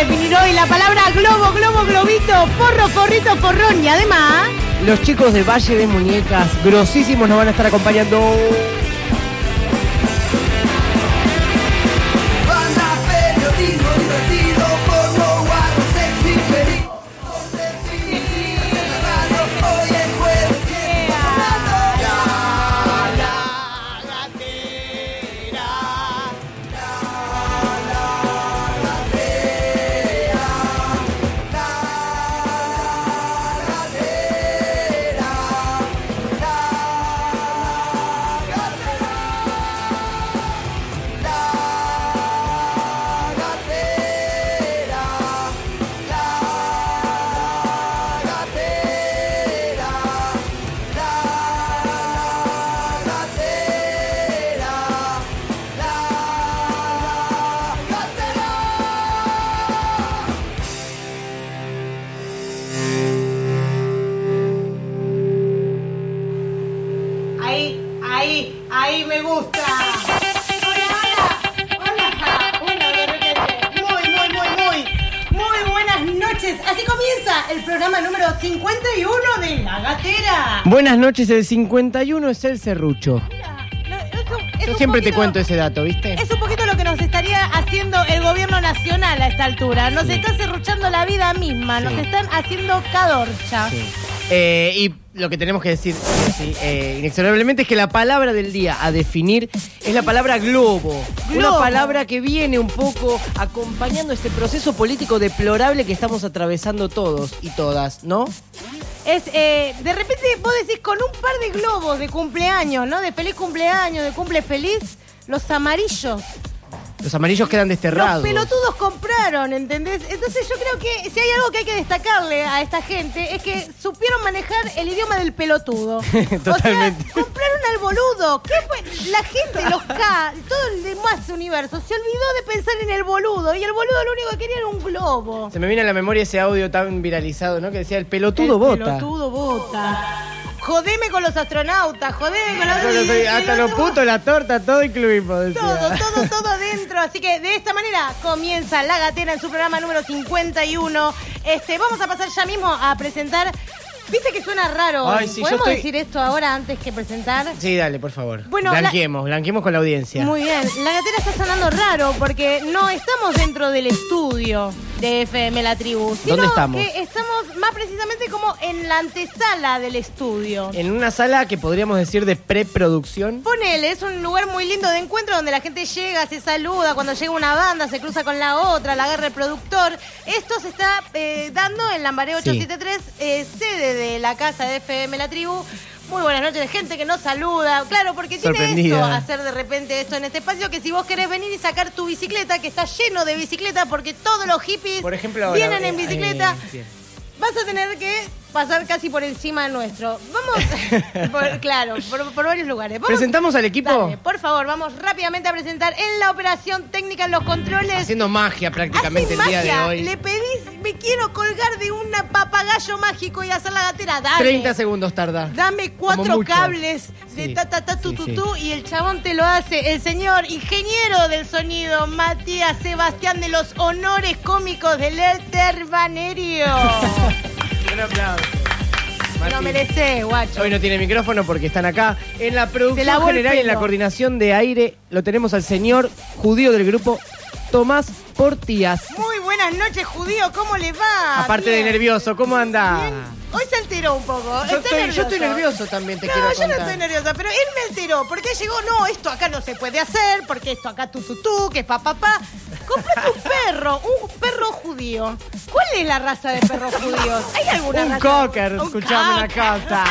definir hoy la palabra globo, globo, globito, porro, porrito, porrón y además... Los chicos de Valle de Muñecas, grosísimos, nos van a estar acompañando. Ahí me gusta. Hola. Bueno, de repente. Muy buenas noches. Así comienza el programa número 51 de La Gatera. Buenas noches, el 51 es el serrucho. Yo siempre te cuento ese dato, ¿viste? Es un poquito lo que nos estaría haciendo el gobierno nacional a esta altura. Nos está serruchando la vida misma, nos están haciendo cadorcha. Sí. Y lo que tenemos que decir inexorablemente es que la palabra del día a definir es la palabra globo. Una palabra que viene un poco acompañando este proceso político deplorable que estamos atravesando todos y todas, ¿no? Es, de repente vos decís con un par de globos de cumpleaños, ¿no? De feliz cumpleaños, de cumple feliz, los amarillos. Los amarillos quedan desterrados. Los pelotudos compraron, ¿entendés? Entonces yo creo que si hay algo que hay que destacarle a esta gente es que supieron manejar el idioma del pelotudo. Totalmente. O sea, compraron al boludo. ¿Qué fue? La gente, los K, todo el demás universo se olvidó de pensar en el boludo. Y el boludo lo único que quería era un globo. Se me viene a la memoria ese audio tan viralizado, ¿no? Que decía, el pelotudo vota. El pelotudo vota. Jodeme con los astronautas, jodeme con hasta los putos, la torta, todo incluimos. Decía. Todo adentro. Así que de esta manera comienza La Gatera en su programa número 51. Vamos a pasar ya mismo a presentar. ¿Viste que suena raro? Ay, sí, ¿Podemos decir esto ahora antes que presentar? Sí, dale, por favor. Bueno, blanqueemos con la audiencia. Muy bien. La Gatera está sonando raro porque no estamos dentro del estudio de FM La Tribu. ¿Dónde estamos? Que estamos más precisamente como en la antesala del estudio. En una sala que podríamos decir de preproducción. Ponele, es un lugar muy lindo de encuentro donde la gente llega, se saluda, cuando llega una banda se cruza con la otra, la agarra el productor. Esto se está dando en Lambaré 873, sede de la casa de FM La Tribu. Muy buenas noches, gente que nos saluda. Claro, porque tiene esto, hacer de repente esto en este espacio, que si vos querés venir y sacar tu bicicleta, que está lleno de bicicletas, porque todos los hippies por ejemplo, vienen en bicicleta, vas a tener que pasar casi por encima nuestro. Vamos, por varios lugares. Vamos, ¿presentamos al equipo? Dale, por favor, vamos rápidamente a presentar en la operación técnica, en los controles. Haciendo magia prácticamente el día de hoy. Le pedís, me quiero colgar de un papagayo mágico y hacer La Gatera. Dale. 30 segundos tarda. Dame 4 cables de tu y el chabón te lo hace. El señor ingeniero del sonido, Matías Sebastián, de los honores cómicos del Éter Banerio. Un aplauso. Lo merecés, guacho. Hoy no tiene micrófono porque están acá. En la producción general y en la coordinación de aire lo tenemos al señor judío del grupo, Tomás Portías. Muy buenas noches, judío. ¿Cómo le va? Aparte de nervioso, ¿cómo anda? Bien. Hoy se alteró un poco. Yo estoy nervioso también, quiero contar. No, yo no estoy nerviosa, pero él me alteró. Porque llegó, no, esto acá no se puede hacer, porque esto acá tú, que es papá. Comprate un perro judío. ¿Cuál es la raza de perros judíos? ¿Hay alguna raza? Cocker, escuchame una cosa.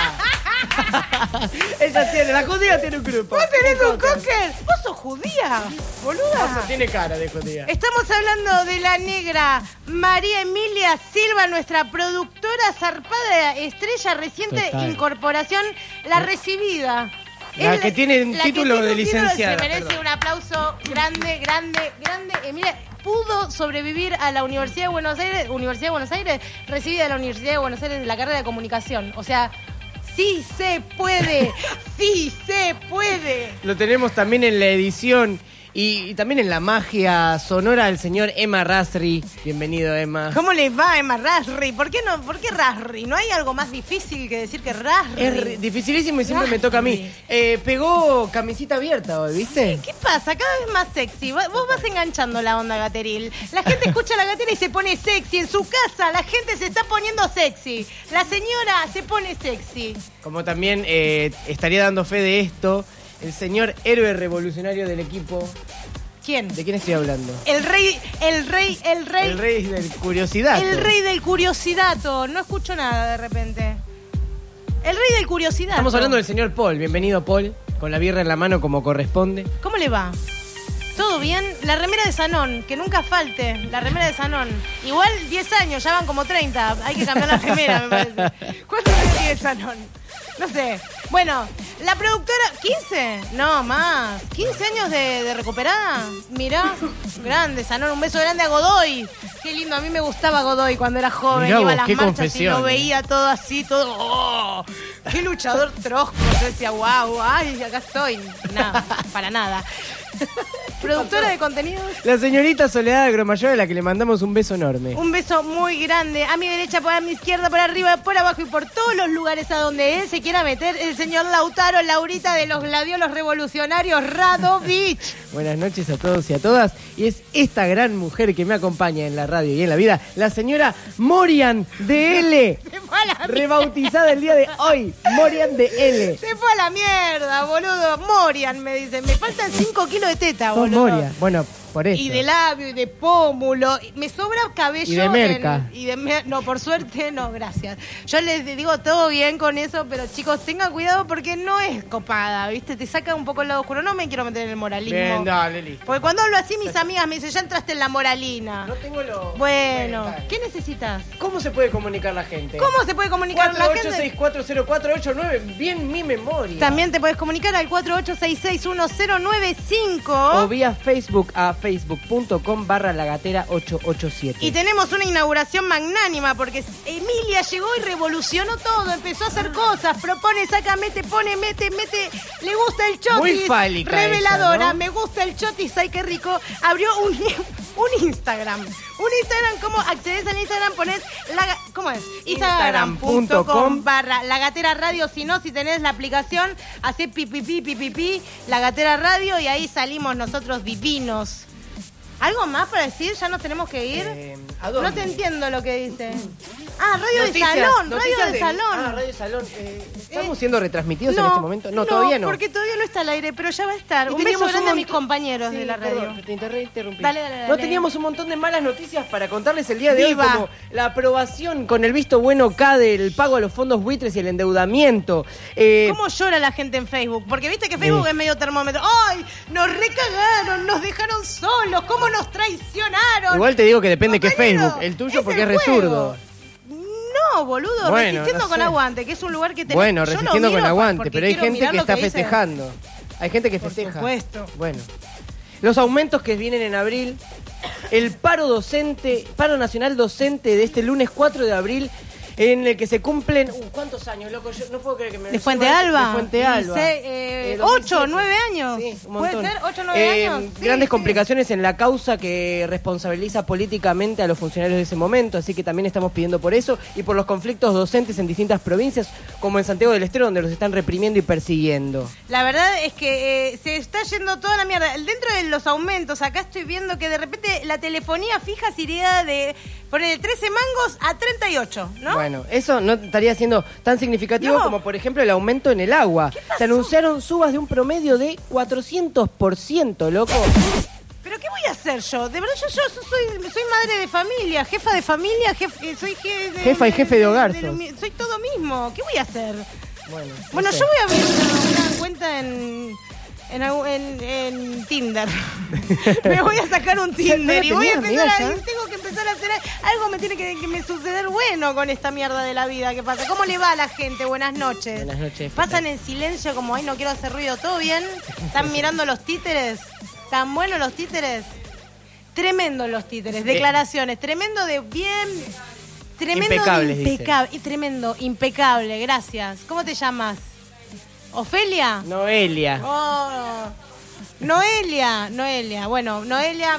Ella tiene, la judía tiene un grupo. ¿Vos tenés un cocker? ¿Vos sos judía, boluda? Tiene cara de judía. Estamos hablando de la negra María Emilia Silva, nuestra productora zarpada, estrella, reciente incorporación, la recibida. La que tiene un título de licenciada. Se merece un aplauso grande. Emilia pudo sobrevivir a la Universidad de Buenos Aires, recibida de la Universidad de Buenos Aires de la carrera de comunicación. O sea, sí se puede. Lo tenemos también en la edición Y también en la magia sonora del señor Emma Rasri. Bienvenido, Emma. ¿Cómo le va, Emma Rasri? ¿Por qué Rasri? ¿No hay algo más difícil que decir que Rasri? Es dificilísimo y siempre me toca a mí. Pegó camisita abierta hoy, ¿viste? Sí, ¿qué pasa? Cada vez más sexy. Vos vas enganchando la onda, Gateril. La gente escucha la Gatera y se pone sexy. En su casa la gente se está poniendo sexy. La señora se pone sexy. Como también estaría dando fe de esto el señor héroe revolucionario del equipo. ¿Quién? ¿De quién estoy hablando? El rey. El rey del curiosidad. El rey del curiosidato. No escucho nada de repente. El rey del curiosidad. Estamos hablando del señor Paul. Bienvenido, Paul. Con la birra en la mano como corresponde. ¿Cómo le va? ¿Todo bien? La remera de Sanón, que nunca falte. La remera de Sanón. Igual 10 años, ya van como 30. Hay que cambiar la remera, me parece. ¿Cuántos años tiene Sanón? No sé. Bueno, la productora... ¿15? No, más. ¿15 años de recuperada? Mirá. Grande, Sanón. Un beso grande a Godoy. Qué lindo. A mí me gustaba Godoy cuando era joven. Mirá Iba vos, a las qué marchas confesión, y lo veía todo así, todo... ¡Oh! ¡Qué luchador trosco! Yo decía, wow, ay, acá estoy. Nada, para nada. Productora de contenidos. La señorita Soledad Agromayor, a la que le mandamos un beso enorme. Un beso muy grande. A mi derecha, a mi izquierda, por arriba, por abajo y por todos los lugares a donde él se quiera meter, el señor Lautaro Laurita de los Gladiolos Revolucionarios Radovich. Buenas noches a todos y a todas. Y es esta gran mujer que me acompaña en la radio y en la vida, la señora Morian de L. Se fue a la Rebautizada el día de hoy, Morian de L. Se fue a la mierda, boludo. Morian, me dice. Me faltan 5 kilos de teta, Sos boludo. Moria. Bueno, por eso. Y de labio, y de pómulo. Me sobra cabello. Y de merca. No, por suerte, no, gracias. Yo les digo todo bien con eso, pero chicos, tengan cuidado porque no es copada, ¿viste? Te saca un poco el lado oscuro. No me quiero meter en el moralismo. Bien, dale, listo. Porque cuando hablo así, mis amigas me dicen, ya entraste en la moralina. No tengo lo... Bueno, ¿qué necesitas? ¿Cómo se puede comunicar la gente? ¿Cómo se puede comunicar la gente? 48640489, bien mi memoria. También te puedes comunicar al 48661095. O vía Facebook a facebook.com/lagatera887. Y tenemos una inauguración magnánima porque Emilia llegó y revolucionó todo, empezó a hacer cosas, propone, saca, mete, pone, mete, le gusta el chotis. Muy fálica reveladora, ella, ¿no? Me gusta el chotis, ay qué rico. Abrió un Instagram. Un Instagram, ¿cómo accedes al Instagram? Pones, ¿cómo es? Instagram.com/lagatera radio. Si no, si tenés la aplicación, hacé pipipi, La Gatera Radio y ahí salimos nosotros divinos. ¿Algo más para decir? ¿Ya nos tenemos que ir? ¿A dónde? No te entiendo lo que dice. Ah, radio Noticias, de salón, noticias radio de salón. Ah, radio de salón. ¿Estamos siendo retransmitidos No, en este momento? No, todavía no. porque todavía no está al aire, pero ya va a estar. Y Un beso teníamos grande a un mis montón- compañeros Sí, de la perdón, radio. te interrumpí. Dale. No teníamos un montón de malas noticias para contarles el día de Viva. hoy, como la aprobación con el visto bueno K del pago a los fondos buitres y el endeudamiento. ¿Cómo llora la gente en Facebook? Porque viste que Facebook es medio termómetro. ¡Ay! Nos recagaron, nos dejaron solos, ¿cómo nos traicionaron? Igual te digo que depende qué Compañero, Facebook. El tuyo porque es el juego. resurdo. No, boludo, Bueno, Resistiendo no con sé. Aguante, que es un lugar que tenés. Bueno, Yo lo resistiendo miro con aguante, porque pero hay quiero gente mirar que lo está dice. festejando. Hay gente que Por festeja. supuesto. Bueno. Los aumentos que vienen en abril, el paro nacional docente de este lunes 4 de abril, en el que se cumplen... ¿Cuántos años, loco? Yo no puedo creer que me... ¿De Fuente Alba? De Fuente Alba. 8, 9 años. Sí, un ¿Puede montón. ser? 8, 9 años. Sí, Grandes sí. complicaciones en la causa que responsabiliza políticamente a los funcionarios de ese momento, así que también estamos pidiendo por eso y por los conflictos docentes en distintas provincias, como en Santiago del Estero, donde los están reprimiendo y persiguiendo. La verdad es que se está yendo toda la mierda. Dentro de los aumentos, acá estoy viendo que de repente la telefonía fija se iría de poner 13 mangos a 38, ¿no? Bueno, eso no estaría siendo tan significativo No. como, por ejemplo, el aumento en el agua. pasó? Se anunciaron subas de un promedio de 400%, loco. ¿Pero qué voy a hacer yo? De verdad, yo soy madre de familia, jefa de familia, soy Jefa y jefe de hogar sos. soy todo mismo. ¿Qué voy a hacer? Bueno, no Bueno, sé. yo voy a abrir una cuenta en Tinder. Me voy a sacar un Tinder y voy a tenías, empezar amiga, ya? tengo que empezar a hacer algo. Me tiene que me suceder bueno con esta mierda de la vida que pasa. ¿Cómo le va a la gente? Buenas noches. Buenas noches. Pasan en silencio como, ay, no quiero hacer ruido. ¿Todo bien? ¿Están mirando los títeres? ¿Tan buenos los títeres? Tremendos los títeres. Declaraciones. Tremendo de bien... Tremendo Impecables, de impecable. Tremendo, impecable. Gracias. ¿Cómo te llamas? ¿Ofelia? Noelia. Oh, Noelia. Bueno, Noelia.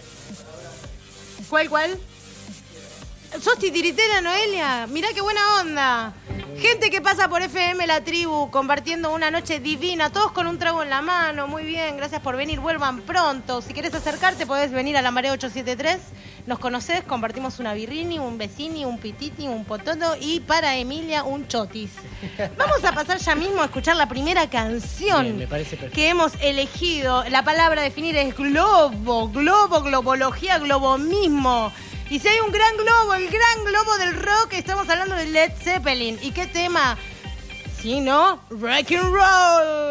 ¿Cuál? ¿Sos titiritera, Noelia? Mirá qué buena onda. Gente que pasa por FM La Tribu, compartiendo una noche divina, todos con un trago en la mano. Muy bien, gracias por venir, vuelvan pronto. Si querés acercarte, podés venir a La Marea 873. Nos conocés, compartimos una birrini, un vecini, un pititi, un pototo y para Emilia un chotis. Vamos a pasar ya mismo a escuchar la primera canción. Bien, me parece perfecto. Que hemos elegido. La palabra a definir es globo, globología, globomismo. Y si hay un gran globo, el gran globo del rock, estamos hablando de Led Zeppelin. ¿Y qué tema? Si no, rock and roll.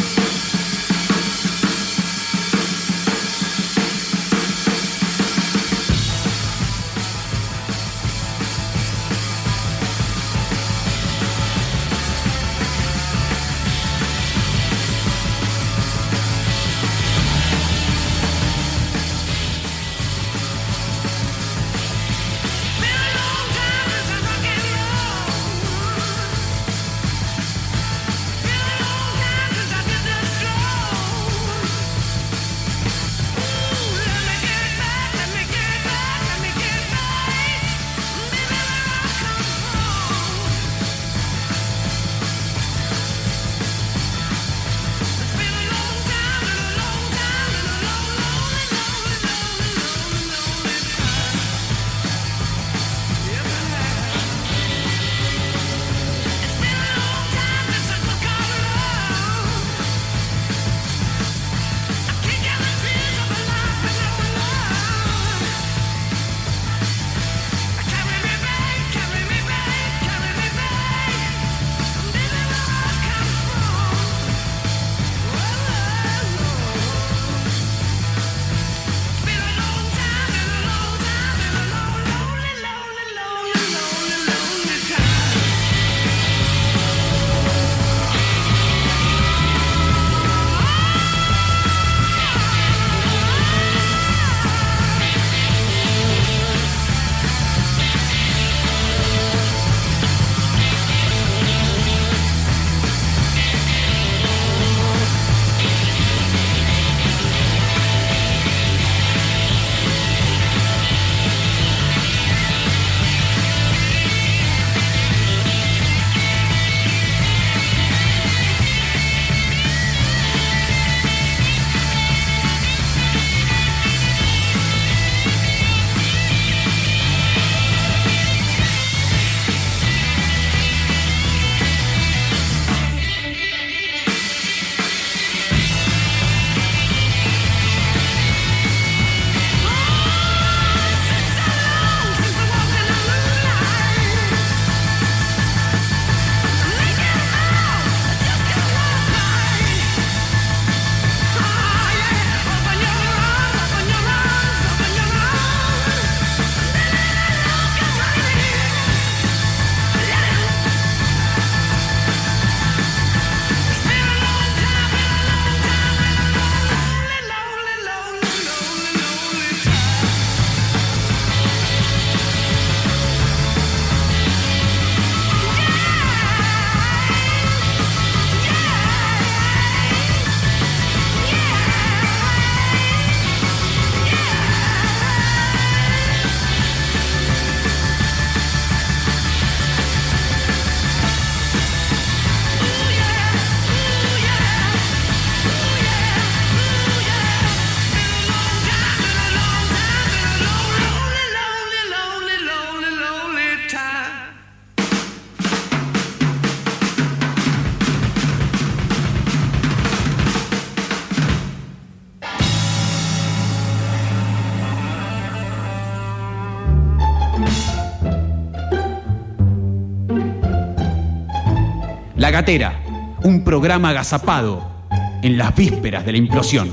La Gatera, un programa agazapado en las vísperas de la implosión.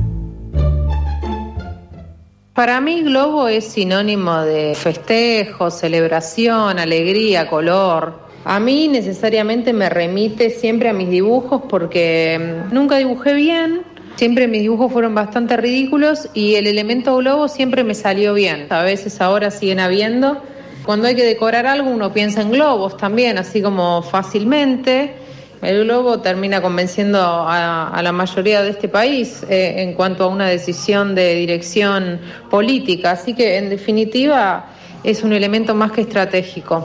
Para mí globo es sinónimo de festejo, celebración, alegría, color. A mí necesariamente me remite siempre a mis dibujos porque nunca dibujé bien, siempre mis dibujos fueron bastante ridículos y el elemento globo siempre me salió bien. A veces ahora siguen habiendo. Cuando hay que decorar algo uno piensa en globos también, así como fácilmente. El globo termina convenciendo a la mayoría de este país en cuanto a una decisión de dirección política. Así que, en definitiva, es un elemento más que estratégico.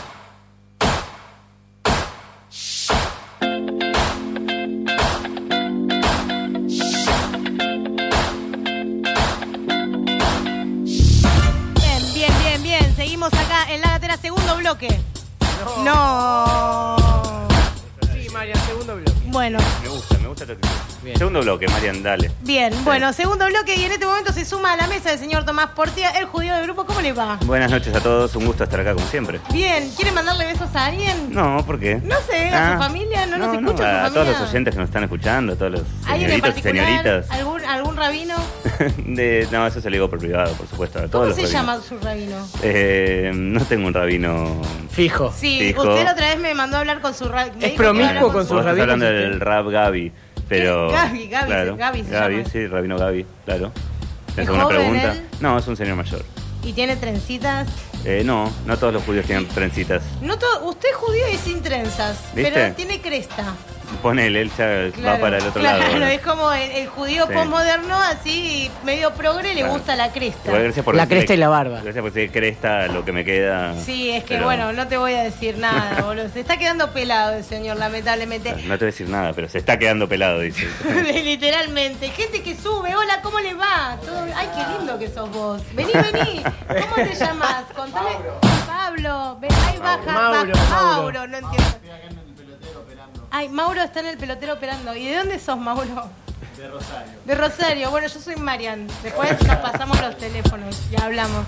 Bien. Seguimos acá en La Gatera, segundo bloque. No. Sí, Marian, segundo bloque. Bueno. Me gusta tu actitud. Bien. Segundo bloque, Marian, dale. Bien, bueno, segundo bloque y en este momento se suma a la mesa el señor Tomás Portía, el judío del grupo. ¿Cómo le va? Buenas noches a todos, un gusto estar acá como siempre. Bien, ¿quiere mandarle besos a alguien? No, ¿por qué? No sé, a su familia, no nos escucha su a familia. todos los oyentes que nos están escuchando, a todos los ¿Alguien en señoritos y particular? señoritas. ¿Algún rabino? No, eso se lo digo por privado, por supuesto. A todos ¿Cómo los se rabinos. llama su rabino? No tengo un rabino. Fijo. Sí, Fijo. usted la otra vez me mandó a hablar con su rabino. ¿Es promiscuo con su Vos estás rabino? hablando del rab Gaby, pero... Gaby, claro, Gaby se llama. sí, rabino Gaby, claro. ¿Es ¿Es una joven pregunta? él? No, es un señor mayor. ¿Y tiene trencitas? No todos los judíos tienen trencitas. No usted es judío y sin trenzas, ¿Viste? pero tiene cresta. Ponele, él ya va para el otro lado. Claro, ¿no? es como el judío Sí. posmoderno, así medio progre, le Claro. gusta la cresta. Igual, gracias por La decirle- cresta y la barba. Gracias por decir cresta, lo que me queda. Sí, es que pero- bueno, no te voy a decir nada, boludo. Se está quedando pelado el señor, lamentablemente. No te voy a decir nada, pero se está quedando pelado, dice. Literalmente. Gente que sube, hola, ¿cómo le va? Ay, qué lindo que sos vos. Vení. ¿Cómo te llamas? Contame. Pablo. Ven, ahí baja. Mauro, no entiendo. Ay, Mauro está en el pelotero operando. ¿Y de dónde sos, Mauro? De Rosario. De Rosario. Bueno, yo soy Marian. Después nos pasamos los teléfonos y hablamos.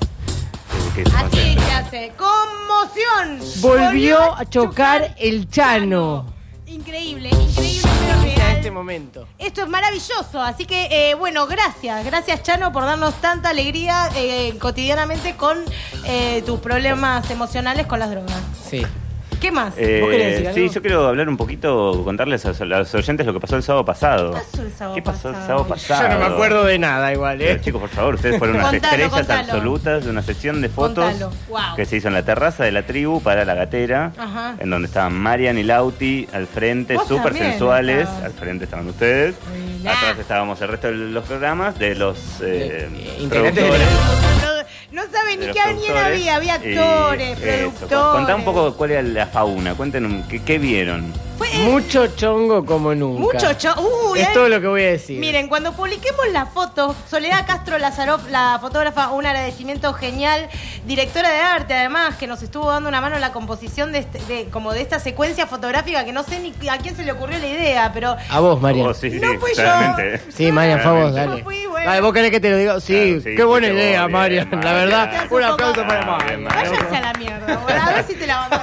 Así se hace. ¡Conmoción! Volvió a chocar el Chano. Increíble, pero En real. este momento. Esto es maravilloso, así que bueno, gracias Chano por darnos tanta alegría cotidianamente con tus problemas emocionales con las drogas. Sí. ¿Qué más? querés decir algo? Sí, yo quiero hablar un poquito, contarles a los oyentes lo que pasó el sábado pasado. ¿Qué pasó el sábado ¿Qué pasó el pasado? sábado pasado? Yo no me acuerdo de nada igual, Pero, chicos, por favor, ustedes fueron unas Contalo, estrellas contalo. absolutas de una sesión de fotos Contalo. Wow. que se hizo en la terraza de la tribu para la gatera, Ajá. en donde estaban Marian y Lauti al frente, Vos súper también sensuales. estabas. Al frente estaban ustedes. Mirá. Atrás estábamos el resto de los programas, de los integrantes de productores. No saben de ni los quién productores. había actores, Eso. productores. Contá un poco cuál era la fauna, cuenten qué vieron. Fue, Mucho chongo como nunca. mucho Es todo lo que voy a decir. Miren, cuando publiquemos la foto, Soledad Castro Lazaroff, la fotógrafa, un agradecimiento genial, directora de arte además, que nos estuvo dando una mano en la composición de esta secuencia fotográfica, que no sé ni a quién se le ocurrió la idea, pero A vos, Marian. Oh, sí, No fui yo. claramente. Sí, Marian, fue a vos, Claramente. dale. No fui, bueno. Dale, ¿vos querés que te lo diga? Sí, Claro, sí, qué buena fuiste idea, vos, Marian. bien, La Marian. verdad, un aplauso para Bien, Marian. váyase a la mierda, boludo. A ver si te la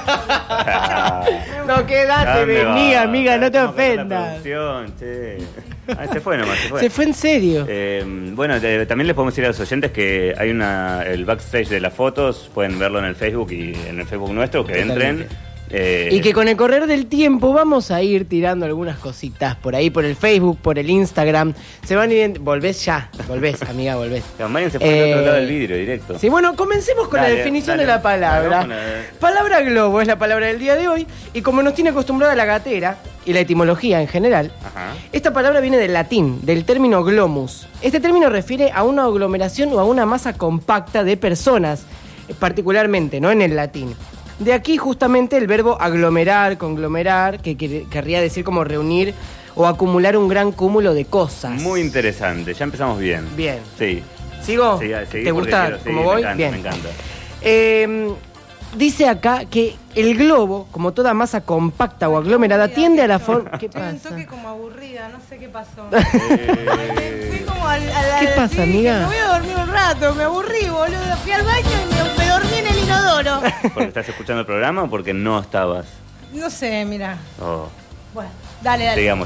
vamos No, quédate, ¿Dónde vení, va? amiga, no te Estamos con la ofendas. producción, che. Se fue nomás, se fue. Se fue en serio. Bueno, también les podemos decir a los oyentes que hay el backstage de las fotos, pueden verlo en el Facebook y en el Facebook nuestro, que Totalmente. entren. Y que con el correr del tiempo vamos a ir tirando algunas cositas por ahí, por el Facebook, por el Instagram. Se van a ir... Volvés ya, amiga, volvés. Marian se fue al otro lado del vidrio, directo. Sí, bueno, comencemos con la Dale, definición dale. de la palabra. Dale, vamos con Palabra globo es la palabra del día de hoy y como nos tiene acostumbrada la gatera y la etimología en general, Ajá. esta palabra viene del latín, del término glomus. Este término refiere a una aglomeración o a una masa compacta de personas, particularmente, ¿no? En el latín. De aquí justamente el verbo aglomerar, conglomerar, que querría decir como reunir o acumular un gran cúmulo de cosas. Muy interesante, ya empezamos bien. Bien. Sí. ¿Sigo? Sí, seguí ¿Te porque gusta quiero, sí, cómo voy? Me encanta, Bien. me encanta. Dice acá que el globo, como toda masa compacta o aglomerada, tiende a la forma... ¿Qué Estoy un pasa? toque como aburrida, no sé qué pasó. Fui como ¿Qué pasa, sí, amiga? Me voy a dormir un rato, me aburrí, boludo. Fui al baño y me dormí en el inodoro. ¿Porque estás escuchando el programa o porque no estabas? No sé, mira. Oh. Bueno, dale. Sigamos.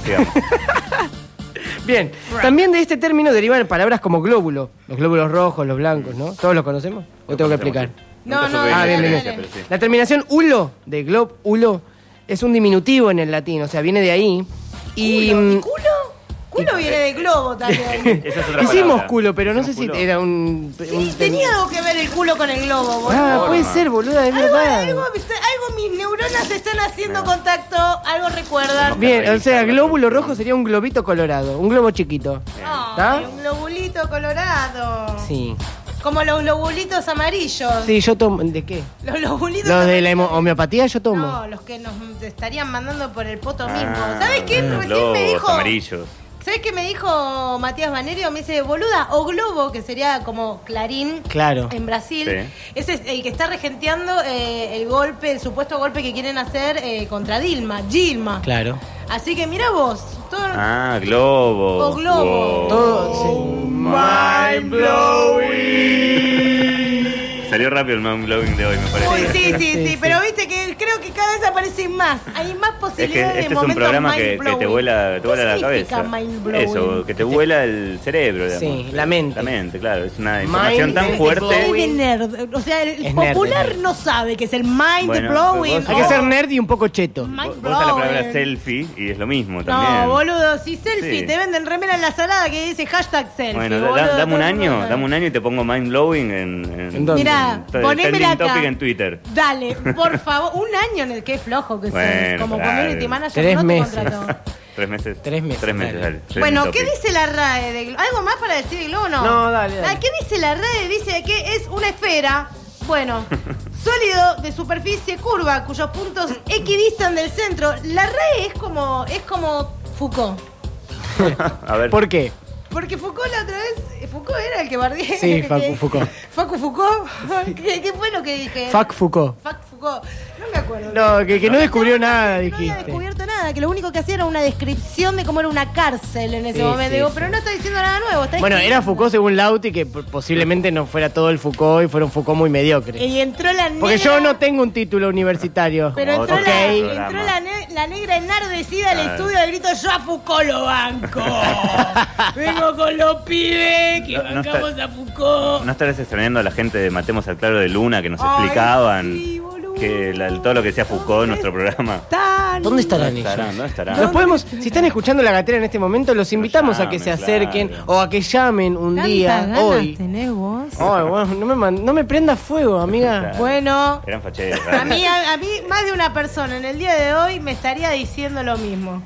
Bien, también de este término derivan palabras como glóbulo, los glóbulos rojos, los blancos, ¿no? ¿Todos los conocemos? ¿O tengo que explicar? No, Nunca no, supe ah, la bien, bien, diferencia, bien. pero sí. La terminación ulo, de ulo, es un diminutivo en el latín, o sea, viene de ahí. Y ¿Culo? ¿Y culo? Culo viene de globo también. Esa es otra Hicimos palabra. culo, pero no sé ¿Hicimos si culo? era un... Sí, tenía algo que ver el culo con el globo, boludo. Ah, puede ser, boluda, es verdad. Algo, mis neuronas están haciendo contacto, algo recuerdan. Bien, o sea, glóbulo rojo sería un globito colorado, un globo chiquito. Ay, un globulito colorado. Sí. Como los globulitos amarillos. Sí, yo tomo... ¿De qué? Los globulitos Los de la amarillos. homeopatía yo tomo. No, los que nos estarían mandando por el poto mismo. Ah, ¿Sabes qué? Recién globos me dijo... amarillos. ¿Sabes qué me dijo Matías Banerio? Me dice, boluda, o globo, que sería como Clarín Claro. en Brasil. Sí. Ese es el que está regenteando el golpe, el supuesto golpe que quieren hacer contra Gilma. Claro. Así que mira vos, todo... Ah, globo. O globo. Wow. Todo... sí. Mind blowing. Salió rápido el mind blowing de hoy, me parece. Uy, sí, Sí. pero viste que creo que cada vez aparecen más. Hay más Es posibilidades que este de es un momentos programa que mind-blowing. te vuela ¿Qué la significa cabeza. mind-blowing? Eso, que te vuela el cerebro, Sí, digamos. la mente. La mente, claro. Es una información tan Mind fuerte. Es de nerd. O sea, el Es popular nerd. no sabe que es el mind Bueno, blowing. vos- Hay que ser nerd y un poco cheto. Mind Vos usas la palabra blowing. selfie y es lo mismo también. No, boludo, si selfie Sí. te venden remera en la salada que dice hashtag selfie. Bueno, boludo, dame todo un el mundo año, sabe. dame un año y te pongo mind blowing ¿En dónde? Mirá, en ponémela trending acá. topic en Twitter. Dale, por favor, un año en el que es flojo que Bueno, sos. Como pará, community manager 3 no te meses. contrató. 3 meses. 3 meses, 3 meses, dale. dale. Trending Bueno, topic. ¿qué dice la RAE de Globo? ¿Algo más para decir de Globo o no? No, dale. Ah, ¿qué dice la RAE? Dice que es una esfera, bueno, sólido de superficie curva, cuyos puntos equidistan del centro. La RAE es como Foucault. A ver. ¿Por qué? Porque Foucault la otra vez, Foucault era el que bardié. Sí, Foucault. Facu Foucault. ¿Qué fue lo que dije? Fuck Foucault. Fuck Foucault. No me acuerdo. No, que no descubrió nada, No había dijiste. descubierto nada, que lo único que hacía era una descripción de cómo era una cárcel en ese Sí, momento. sí, Digo, sí. pero no está diciendo nada nuevo. Está Bueno, era escribiendo. Foucault según Lauti, que posiblemente no fuera todo el Foucault y fuera un Foucault muy mediocre. Y entró la negra. Porque yo no tengo un título universitario. Pero Como entró, otro entró programa. la negra enardecida al Claro. estudio de grito, yo a Foucault lo banco. Vengo con los pibes que No bancamos está- a Foucault. ¿No estarás extrañando a la gente de Matemos al Claro de Luna que nos Ay, explicaban sí, boludo. que todo lo que decía Foucault en nuestro programa? ¿Dónde estarán ¿Dónde ellos? estarán? ¿Dónde estarán? Los podemos, si están escuchando la gatera en este momento, los invitamos a que se llamen, acerquen claro. o a que llamen un día, hoy. ¿Tenés vos? Ay, bueno, no me prendas fuego, amiga. Claro. Bueno, Eran facheros. a mí más de una persona en el día de hoy me estaría diciendo lo mismo.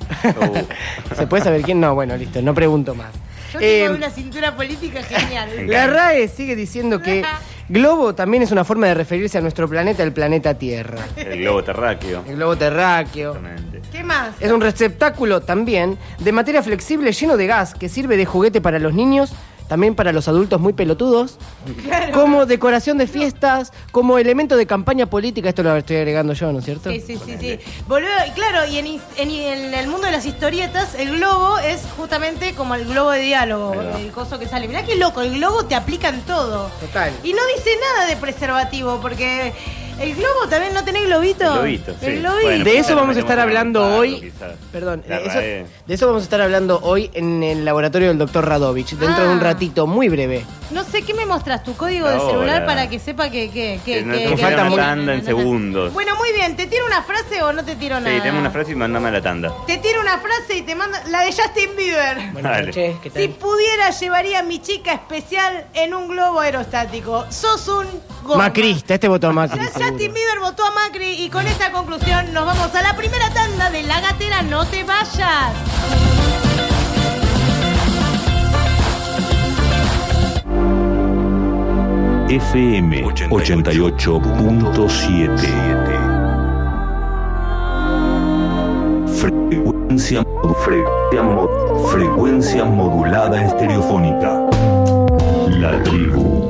¿Se puede saber quién? No, bueno, listo, no pregunto más. Yo Eh, tengo una cintura política genial. La RAE sigue diciendo que globo también es una forma de referirse a nuestro planeta, el planeta Tierra. El globo terráqueo. El globo terráqueo. Exactamente. ¿Qué más? Es un receptáculo también de materia flexible lleno de gas que sirve de juguete para los niños, también para los adultos muy pelotudos, como decoración de fiestas, como elemento de campaña política. Esto lo estoy agregando yo, ¿no es cierto? Sí. Boludo, y claro, y en el mundo de las historietas, el globo es justamente como el globo de diálogo, Ahí va. el coso que sale. Mirá qué loco, el globo te aplica en todo. Total. Y no dice nada de preservativo, porque el globo también no tenés globito. El globito, sí. El globito. Bueno, De eso quizás vamos a le estar metemos hablando algo, hoy. quizás. Perdón, La RAE. de eso vamos a estar hablando hoy en el laboratorio del doctor Radovich, dentro de un ratito, muy breve. No sé, ¿qué me mostras? ¿Tu código de Ahora. celular para que sepa que No que tenemos que falta ir a muy- una tanda en segundos. Bueno, muy bien. ¿Te tiro una frase o no te tiro nada? Sí, tenemos una frase y mandame a la tanda. Te tiro una frase y te mando la de Justin Bieber. Buenas Dale. noches, ¿qué tal? Si pudiera, llevaría a mi chica especial en un globo aerostático. Sos un goma. Macrista, este votó a Macri. Ya seguro. Justin Bieber votó a Macri y con esta conclusión nos vamos a la primera tanda de La Gatera. ¡No te vayas! FM 88.7. Frecuencia modulada estereofónica. La tribu.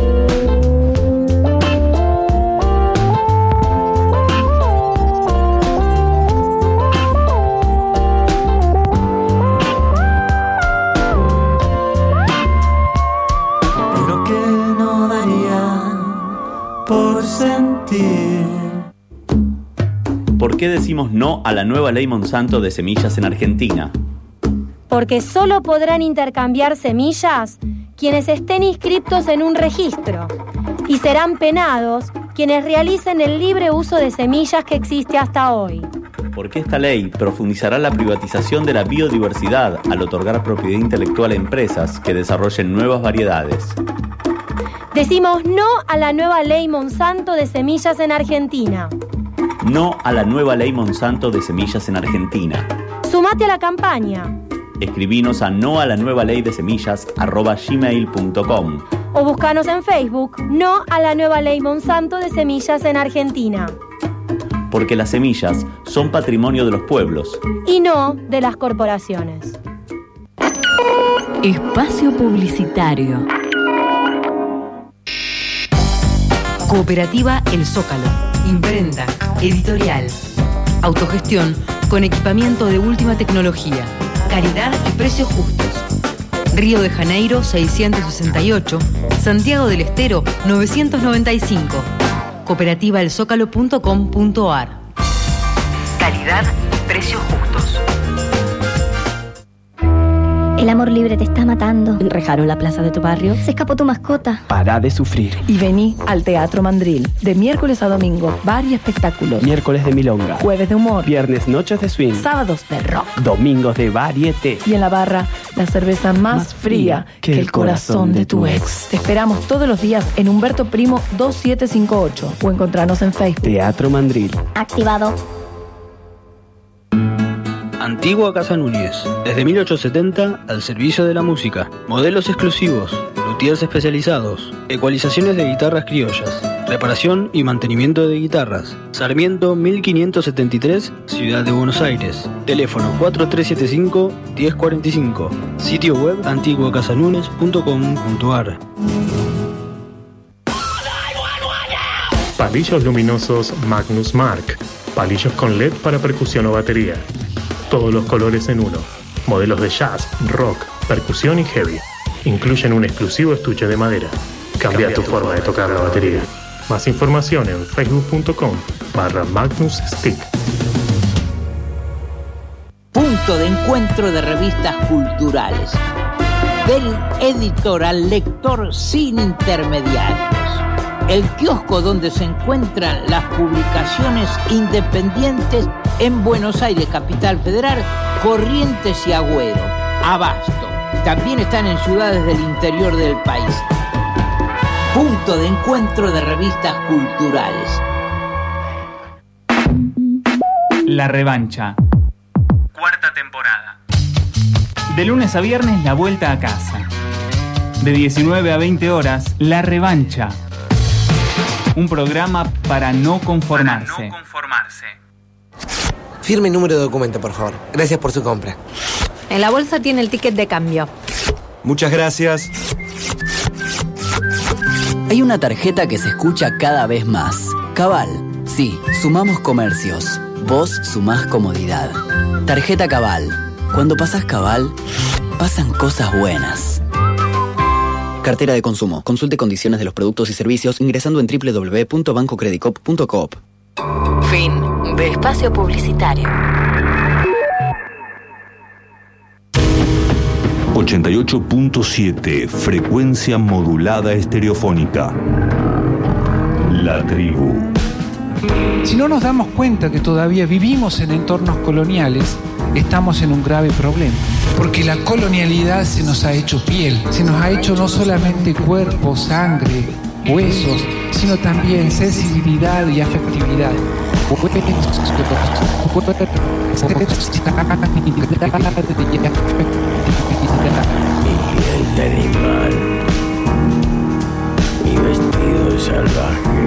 Pero que no daría por sentir. ¿Por qué decimos no a la nueva ley Monsanto de semillas en Argentina? Porque solo podrán intercambiar semillas quienes estén inscriptos en un registro y serán penados quienes realicen el libre uso de semillas que existe hasta hoy. Porque esta ley profundizará la privatización de la biodiversidad al otorgar propiedad intelectual a empresas que desarrollen nuevas variedades. Decimos no a la nueva ley Monsanto de semillas en Argentina. No a la nueva ley Monsanto de semillas en Argentina. Sumate a la campaña. Escribinos a noalanuevaleydesemillas@gmail.com O buscanos en Facebook, no a la nueva ley Monsanto de semillas en Argentina. Porque las semillas son patrimonio de los pueblos. Y no de las corporaciones. Espacio publicitario. Cooperativa El Zócalo. Imprenta, editorial, autogestión con equipamiento de última tecnología, calidad y precios justos. Río de Janeiro 668, Santiago del Estero 995. Cooperativaelzócalo.com.ar. Calidad, precios justos. El amor libre te está matando. ¿Enrejaron la plaza de tu barrio? Se escapó tu mascota. Para de sufrir. Y vení al Teatro Mandril. De miércoles a domingo, varios espectáculos. Miércoles de milonga. Jueves de humor. Viernes noches de swing. Sábados de rock. Domingos de varieté. Y en la barra, la cerveza más fría que el corazón de tu ex. Te esperamos todos los días en Humberto Primo 2758 o encontrarnos en Facebook. Teatro Mandril. Activado. Antigua Casa Núñez, desde 1870 al servicio de la música. Modelos exclusivos, luthiers especializados, ecualizaciones de guitarras criollas, reparación y mantenimiento de guitarras. Sarmiento 1573, Ciudad de Buenos Aires. Teléfono 4375-1045. Sitio web antiguacasanunes.com.ar. Palillos luminosos Magnus Mark. Palillos con LED para percusión o batería. Todos los colores en uno. Modelos de jazz, rock, percusión y heavy. Incluyen un exclusivo estuche de madera. Cambia tu forma de tocar la batería. Más información en facebook.com/Magnus Stick. Punto de encuentro de revistas culturales. Del editor al lector sin intermediarios. El kiosco donde se encuentran las publicaciones independientes en Buenos Aires, Capital Federal, Corrientes y Agüero. Abasto. También están en ciudades del interior del país. Punto de encuentro de revistas culturales. La Revancha. Cuarta temporada. De lunes a viernes, la vuelta a casa. De 19 a 20 horas, La Revancha. Un programa para no conformarse. Firme número de documento, por favor. Gracias por su compra. En la bolsa tiene el ticket de cambio. Muchas gracias. Hay una tarjeta que se escucha cada vez más. Cabal. Sí, sumamos comercios. Vos sumás comodidad. Tarjeta Cabal. Cuando pasás Cabal, pasan cosas buenas. Cartera de consumo. Consulte condiciones de los productos y servicios ingresando en www.bancocreditcoop.coop. Fin de espacio publicitario. 88.7 frecuencia modulada estereofónica. La tribu. Si no nos damos cuenta que todavía vivimos en entornos coloniales, estamos en un grave problema. Porque la colonialidad se nos ha hecho piel, se nos ha hecho no solamente cuerpo, sangre, huesos, sino también sensibilidad y afectividad. Mi piel de animal, mi vestido de salvaje,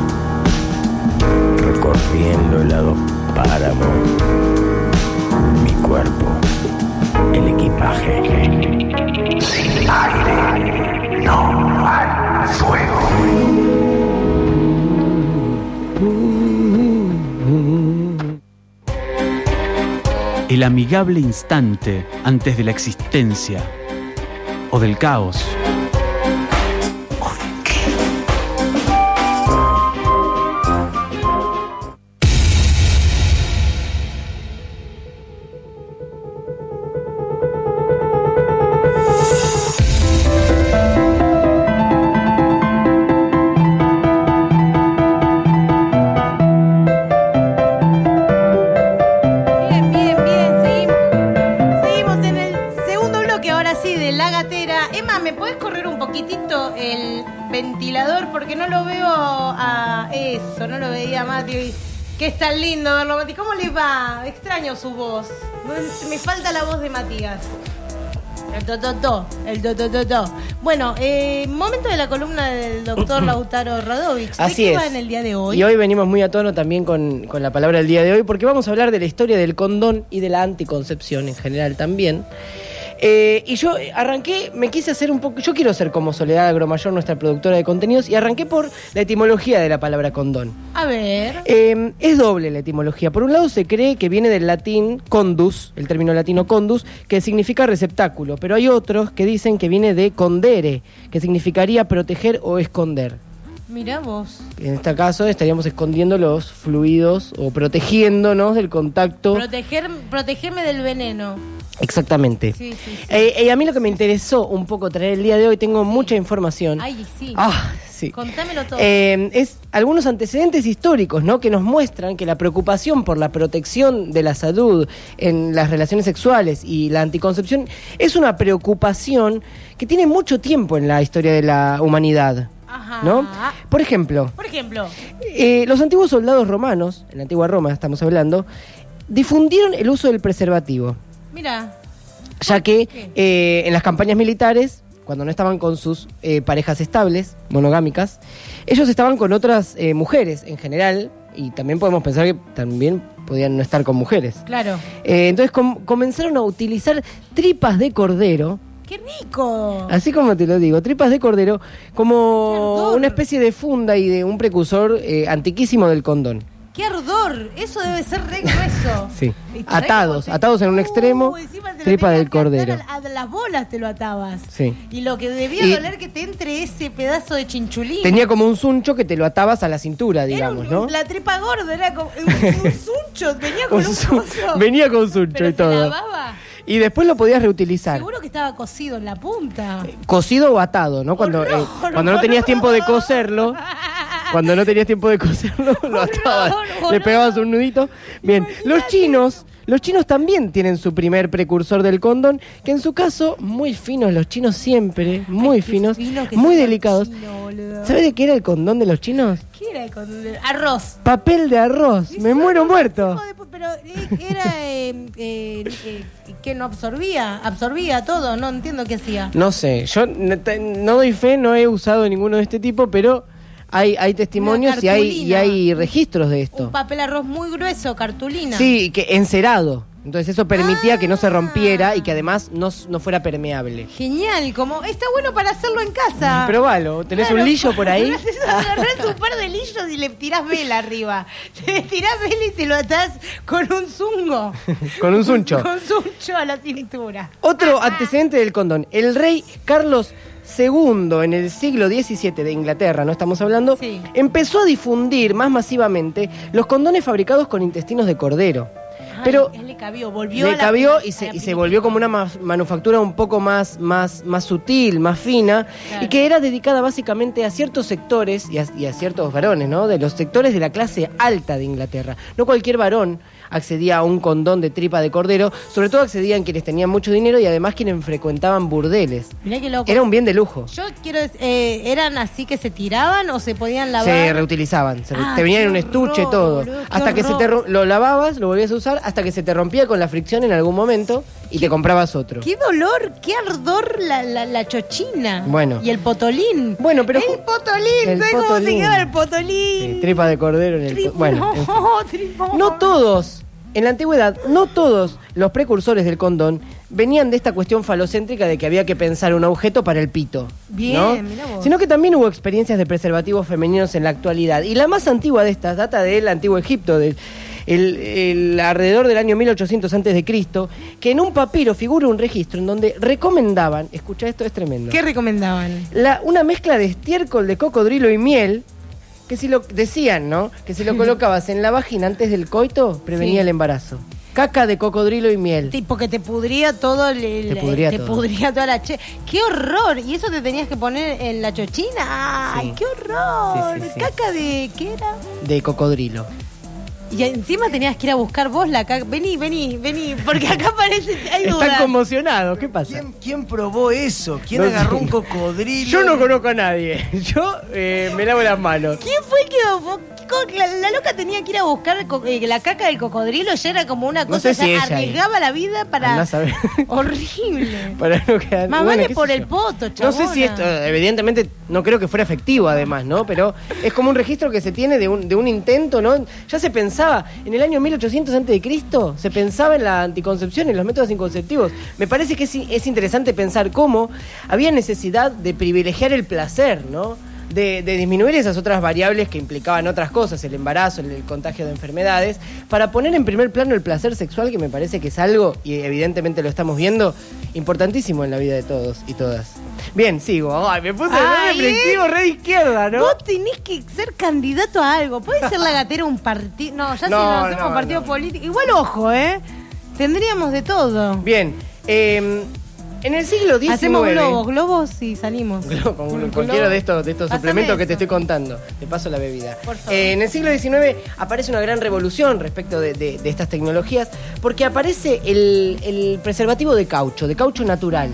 recorriendo helados páramos, mi cuerpo, el equipaje. Sin aire no hay fuego. El amigable instante antes de la existencia o del caos. ventilador porque no lo veo a eso, no lo veía a Mati. Que es tan lindo verlo, Mati. ¿Cómo le va? Extraño su voz. Me falta la voz de Matías. El to. Bueno, momento de la columna del doctor Lautaro Radovich. Así ¿De qué es. va en el día de hoy? Y hoy venimos muy a tono también con la palabra del día de hoy, porque vamos a hablar de la historia del condón y de la anticoncepción en general también. Y yo arranqué, me quise hacer un poco... Yo quiero ser como Soledad Agromayor, nuestra productora de contenidos, y arranqué por la etimología de la palabra condón. A ver. Es doble la etimología. Por un lado se cree que viene del latín condus, el término latino condus, que significa receptáculo, pero hay otros que dicen que viene de condere, que significaría proteger o esconder. Mirá vos. En este caso estaríamos escondiendo los fluidos o protegiéndonos del contacto. Protegerme del veneno. Exactamente. Sí. A mí lo que me interesó un poco traer el día de hoy, tengo mucha información. Ay, sí. Sí. Contámelo todo. Es algunos antecedentes históricos, ¿no? Que nos muestran que la preocupación por la protección de la salud en las relaciones sexuales y la anticoncepción es una preocupación que tiene mucho tiempo en la historia de la humanidad. Ajá. ¿No? Por ejemplo, los antiguos soldados romanos, en la antigua Roma estamos hablando, difundieron el uso del preservativo. Mira. Ya que en las campañas militares, cuando no estaban con sus parejas estables, monogámicas, ellos estaban con otras mujeres en general, y también podemos pensar que también podían no estar con mujeres. Claro. Entonces comenzaron a utilizar tripas de cordero. ¡Qué rico! Así como te lo digo, tripas de cordero como una especie de funda y de un precursor antiquísimo del condón. ¡Qué ardor! Eso debe ser re grueso. Sí. Atados en un extremo, tripa del cordero. A las bolas te lo atabas. Sí. Y lo que debía doler que te entre ese pedazo de chinchulín. Tenía como un suncho que te lo atabas a la cintura, digamos, ¿no? La tripa gorda era como un suncho, venía con un coso. Venía con suncho. Pero y todo. ¿se lavaba? Y después lo podías reutilizar. Seguro que estaba cosido en la punta. Cosido o atado, ¿no? Cuando no tenías tiempo de coserlo. Cuando no tenías tiempo de coserlo, lo atabas, le pegabas un nudito. Bien, los chinos también tienen su primer precursor del condón, que en su caso, muy finos los chinos siempre, muy finos, muy delicados. ¿Sabes de qué era el condón de los chinos? ¿Qué era el condón? Arroz. Papel de arroz, me muero muerto. Pero era que no absorbía todo, no entiendo qué hacía. No sé, yo no doy fe, no he usado ninguno de este tipo, pero... Hay testimonios y hay registros de esto. Un papel arroz muy grueso, cartulina. Sí, que encerado. Entonces eso permitía que no se rompiera y que además no fuera permeable. Genial, está bueno para hacerlo en casa. Probalo, ¿tenés un lillo por ahí? Agarrás un par de lillos y le tirás vela arriba. Le tirás vela y te lo atás con un zungo. Con un suncho. Con suncho a la cintura. Otro antecedente del condón. El rey Carlos II, en el siglo XVII de Inglaterra, ¿no estamos hablando? Sí. Empezó a difundir más masivamente los condones fabricados con intestinos de cordero. Pero le cabió, y se volvió como una manufactura un poco más sutil, más fina, claro. Y que era dedicada básicamente a ciertos sectores y a ciertos varones, ¿no? De los sectores de la clase alta de Inglaterra. No cualquier varón accedía a un condón de tripa de cordero, sobre todo accedían quienes tenían mucho dinero y además quienes frecuentaban burdeles. Mirá qué loco. Era un bien de lujo. Yo quiero ¿eran así que se tiraban o se podían lavar? Se reutilizaban, te venían en un estuche todo. Boludo, hasta que lo lavabas, lo volvías a usar, hasta que se te rompía con la fricción en algún momento y te comprabas otro. ¡Qué dolor! ¡Qué ardor la chochina! Bueno. Y el potolín. Bueno, pero... El potolín, ¿sabes cómo te queda el potolín? Sí, tripa de cordero en el... No todos... En la antigüedad, no todos los precursores del condón venían de esta cuestión falocéntrica de que había que pensar un objeto para el pito. Bien, ¿no? mirá vos. Sino que también hubo experiencias de preservativos femeninos en la actualidad. Y la más antigua de estas data del antiguo Egipto, alrededor del año 1800 a.C., que en un papiro figura un registro en donde recomendaban, escucha esto, es tremendo. ¿Qué recomendaban? Una mezcla de estiércol de cocodrilo y miel, que si lo decían, ¿no? Que si lo colocabas en la vagina antes del coito, prevenía el embarazo. Caca de cocodrilo y miel. Tipo que te pudría todo te pudría toda la ¡qué horror! ¿Y eso te tenías que poner en la chochina? ¡Ay, qué horror! Sí. ¿Caca de qué era? De cocodrilo. Y encima tenías que ir a buscar vos la caca. Vení, porque acá parece hay dudas. Están conmocionados, ¿qué pasa? ¿Quién probó eso? ¿Quién agarró un cocodrilo? Yo no conozco a nadie. Yo me lavo las manos. ¿Quién fue que la loca tenía que ir a buscar la caca del cocodrilo? Ya era como una cosa, sé si arriesgaba la vida para... Horrible. Para no quedar... Más vale por el poto, chabona. No sé si esto, evidentemente, no creo que fuera efectivo además, ¿no? Pero es como un registro que se tiene de un intento, ¿no? Ya se pensaba, en el año 1800 a.C., se pensaba en la anticoncepción, en los métodos anticonceptivos. Me parece que es interesante pensar cómo había necesidad de privilegiar el placer, ¿no? De disminuir esas otras variables que implicaban otras cosas, el embarazo, el contagio de enfermedades, para poner en primer plano el placer sexual, que me parece que es algo, y evidentemente lo estamos viendo, importantísimo en la vida de todos y todas. Bien, sigo. Ay, me puse re reflexivo, re de izquierda, ¿no? Vos tenés que ser candidato a algo. ¿Puede ser la gatera un partido? No, ya si no hacemos partido político. Igual, ojo, tendríamos de todo. Bien, en el siglo XIX... Hacemos globos y salimos. Con cualquiera de estos suplementos que te estoy contando. Te paso la bebida. En el siglo XIX aparece una gran revolución respecto de estas tecnologías, porque aparece el preservativo de caucho natural.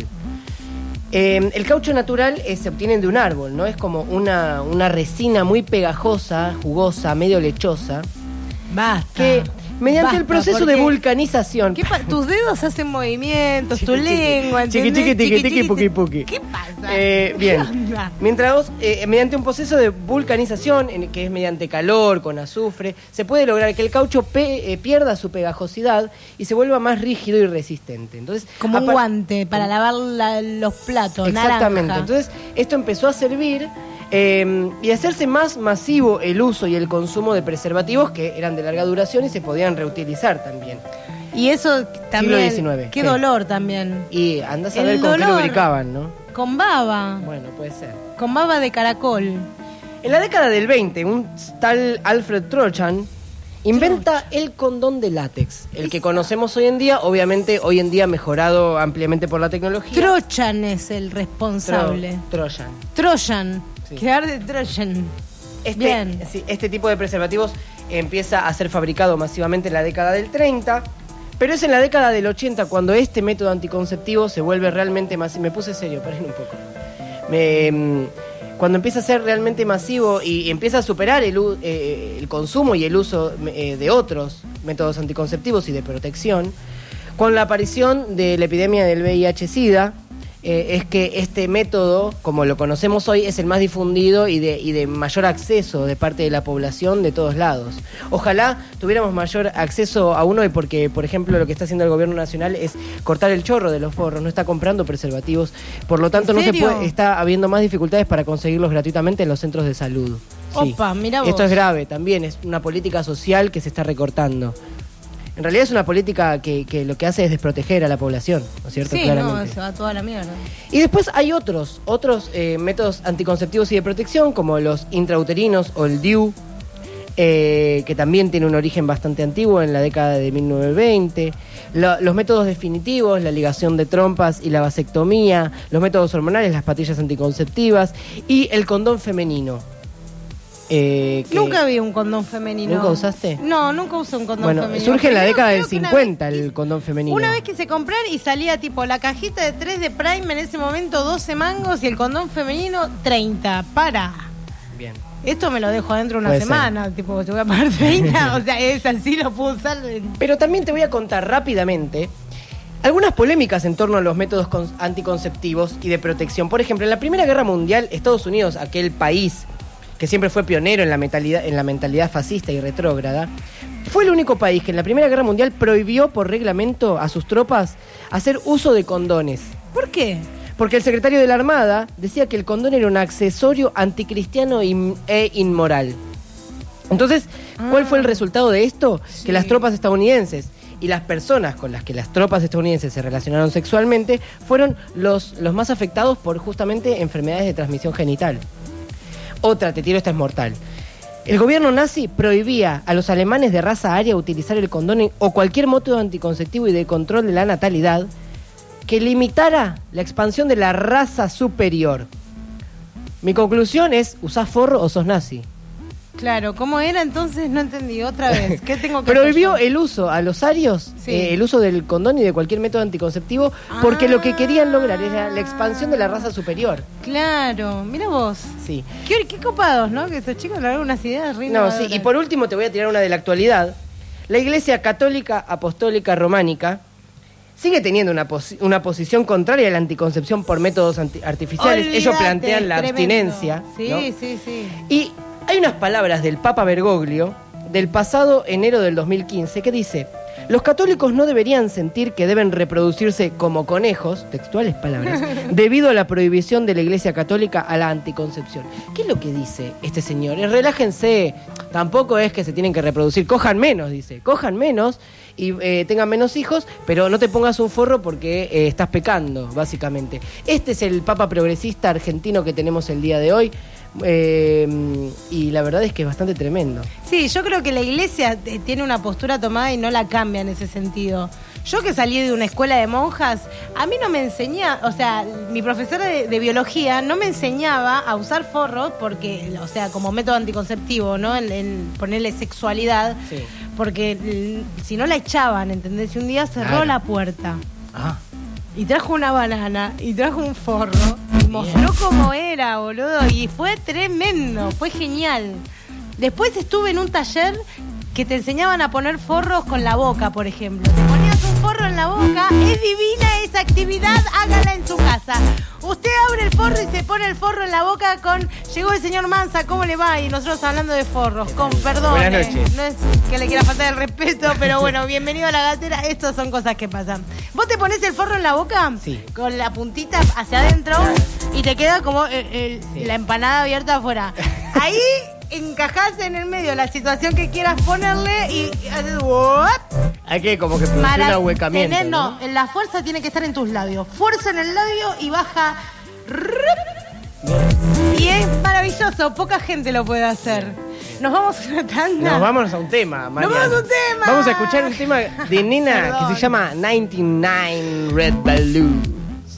El caucho natural se obtiene de un árbol, ¿no? Es como una resina muy pegajosa, jugosa, medio lechosa. Basta. Que mediante el proceso de vulcanización... Tus dedos hacen movimientos, tu lengua, ¿entendés? Chiqui, puqui. ¿Qué pasa? Bien. Mientras vos, mediante un proceso de vulcanización, que es mediante calor, con azufre, se puede lograr que el caucho pierda su pegajosidad y se vuelva más rígido y resistente. Entonces, como un guante para lavar los platos. Exactamente. Naranja. Entonces, esto empezó a servir... y hacerse más masivo el uso y el consumo de preservativos que eran de larga duración y se podían reutilizar también. Y eso también, siglo XIX. Qué dolor también. Y andás a ver con qué lubricaban, ¿no? Con baba. Bueno, puede ser. Con baba de caracol. En la década del 20, un tal Alfred Trojan inventa el condón de látex, el que conocemos hoy en día, obviamente hoy en día mejorado ampliamente por la tecnología. Trojan es el responsable. Trojan. Sí. Quedar de Trojan. Bien. Sí, este tipo de preservativos empieza a ser fabricado masivamente en la década del 30, pero es en la década del 80 cuando este método anticonceptivo se vuelve realmente masivo. Me puse serio, paren un poco. Cuando empieza a ser realmente masivo y empieza a superar el consumo y el uso de otros métodos anticonceptivos y de protección, con la aparición de la epidemia del VIH-Sida, es que este método, como lo conocemos hoy, es el más difundido y de mayor acceso de parte de la población de todos lados. Ojalá tuviéramos mayor acceso a uno, porque, por ejemplo, lo que está haciendo el gobierno nacional es cortar el chorro de los forros, no está comprando preservativos, por lo tanto no se puede, está habiendo más dificultades para conseguirlos gratuitamente en los centros de salud. Sí. Opa, mira vos. Esto es grave también, es una política social que se está recortando. En realidad es una política que lo que hace es desproteger a la población, ¿no es cierto? Sí, claramente. No, se va toda la mierda. Y después hay otros métodos anticonceptivos y de protección, como los intrauterinos o el DIU, que también tiene un origen bastante antiguo en la década de 1920. Los métodos definitivos, la ligación de trompas y la vasectomía, los métodos hormonales, las pastillas anticonceptivas y el condón femenino. Nunca vi un condón femenino. ¿Nunca usaste? No, nunca usé un condón femenino. Bueno, surge en la década del 50 el condón femenino. Una vez quise comprar y salía tipo la cajita de 3 de Prime, en ese momento 12 mangos y el condón femenino 30. Para. Bien. Esto me lo dejo adentro una semana, tipo, te voy a pagar 30, o sea, es así, lo puedo usar. Pero también te voy a contar rápidamente algunas polémicas en torno a los métodos anticonceptivos y de protección. Por ejemplo, en la Primera Guerra Mundial, Estados Unidos, aquel país que siempre fue pionero en la mentalidad fascista y retrógrada, fue el único país que en la Primera Guerra Mundial prohibió por reglamento a sus tropas hacer uso de condones. ¿Por qué? Porque el secretario de la Armada decía que el condón era un accesorio anticristiano e inmoral. Entonces, ¿cuál fue el resultado de esto? Sí. Que las tropas estadounidenses y las personas con las que las tropas estadounidenses se relacionaron sexualmente fueron los más afectados por justamente enfermedades de transmisión genital. Otra, te tiro, esta es mortal. El gobierno nazi prohibía a los alemanes de raza aria utilizar el condón o cualquier método anticonceptivo y de control de la natalidad que limitara la expansión de la raza superior. Mi conclusión es, ¿usás forro o sos nazi? Claro, ¿cómo era entonces? No entendí, otra vez. ¿Qué tengo que Prohibió hacer yo? el uso a los arios, Sí. el uso del condón y de cualquier método anticonceptivo, porque lo que querían lograr era la expansión de la raza superior. Claro, mira vos. Sí. Qué copados, ¿no? Que estos chicos lograron unas ideas re No, innovadoras. sí, y por último te voy a tirar una de la actualidad. La Iglesia Católica Apostólica Románica sigue teniendo una posición contraria a la anticoncepción por métodos artificiales. Olvídate, Ellos plantean la tremendo. abstinencia. Sí, ¿no? sí. Y hay unas palabras del Papa Bergoglio del pasado enero del 2015 que dice: los católicos no deberían sentir que deben reproducirse como conejos, textuales palabras, debido a la prohibición de la Iglesia Católica a la anticoncepción. ¿Qué es lo que dice este señor? Relájense, tampoco es que se tienen que reproducir, cojan menos, dice, cojan menos y tengan menos hijos, pero no te pongas un forro porque estás pecando, básicamente. Este es el Papa progresista argentino que tenemos el día de hoy. Y la verdad es que es bastante tremendo. Sí, yo creo que la iglesia tiene una postura tomada y no la cambia en ese sentido. Yo que salí de una escuela de monjas, a mí no me enseñaba, o sea, mi profesora de biología no me enseñaba a usar forros porque, o sea, como método anticonceptivo, ¿no? En ponerle sexualidad, Sí. porque si no la echaban, ¿entendés? Y un día cerró Claro. la puerta. Ah. Y trajo una banana, y trajo un forro, y mostró cómo era, boludo, y fue tremendo, fue genial. Después estuve en un taller que te enseñaban a poner forros con la boca, por ejemplo. Te ponías un forro en la boca, es divina esa actividad, hágala en su casa. Usted abre el forro y se pone el forro en la boca con: llegó el señor Mansa, ¿cómo le va? Y nosotros hablando de forros, con perdón. Buenas noches. No es que le quiera faltar el respeto, pero bueno, bienvenido a la gatera. Estas son cosas que pasan. ¿Vos te pones el forro en la boca? Sí. Con la puntita hacia adentro y te queda como la empanada abierta afuera. Ahí encajás en el medio la situación que quieras ponerle y haces ¡wop! Hay que como que producir un ahuecamiento. No, la fuerza tiene que estar en tus labios. Fuerza en el labio y baja. Y es maravilloso, poca gente lo puede hacer. Nos vamos a una tanda. Nos vamos a un tema, María. Nos vamos a un tema. Vamos a escuchar un tema de Nena que se llama 99 Red Balloons.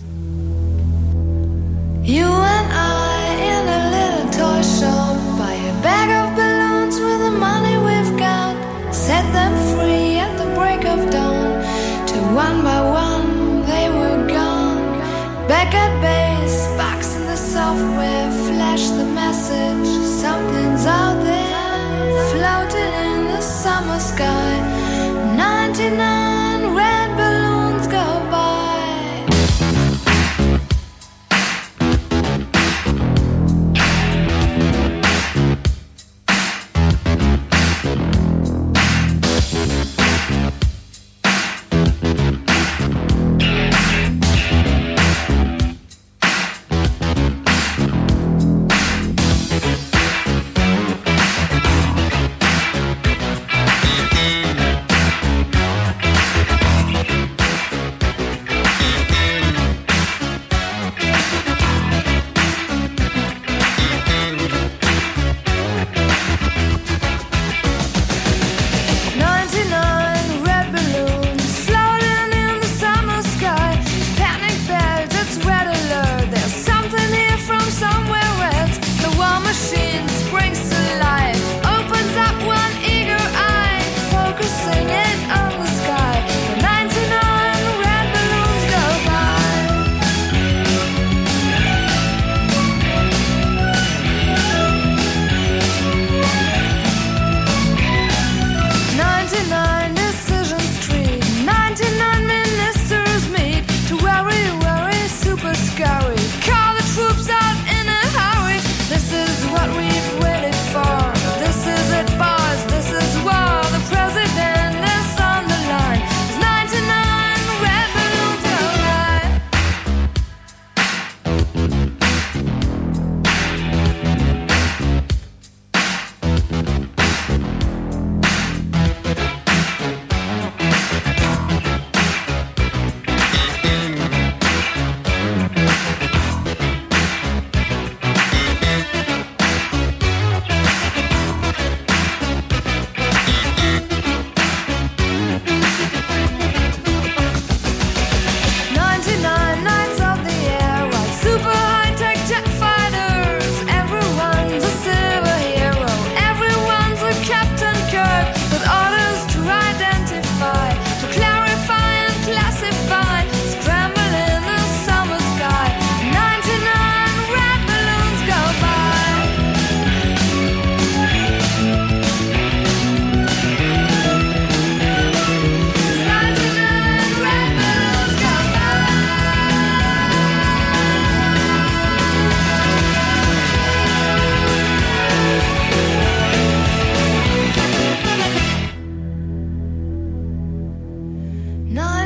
You and I in a little toy shop, buy a bag of balloons with the money we've got, set them free at the break of dawn, till one by one they were gone. Back at base, box in the software, flash the message, something's out there, floating in the summer sky. 99 red balloons go by.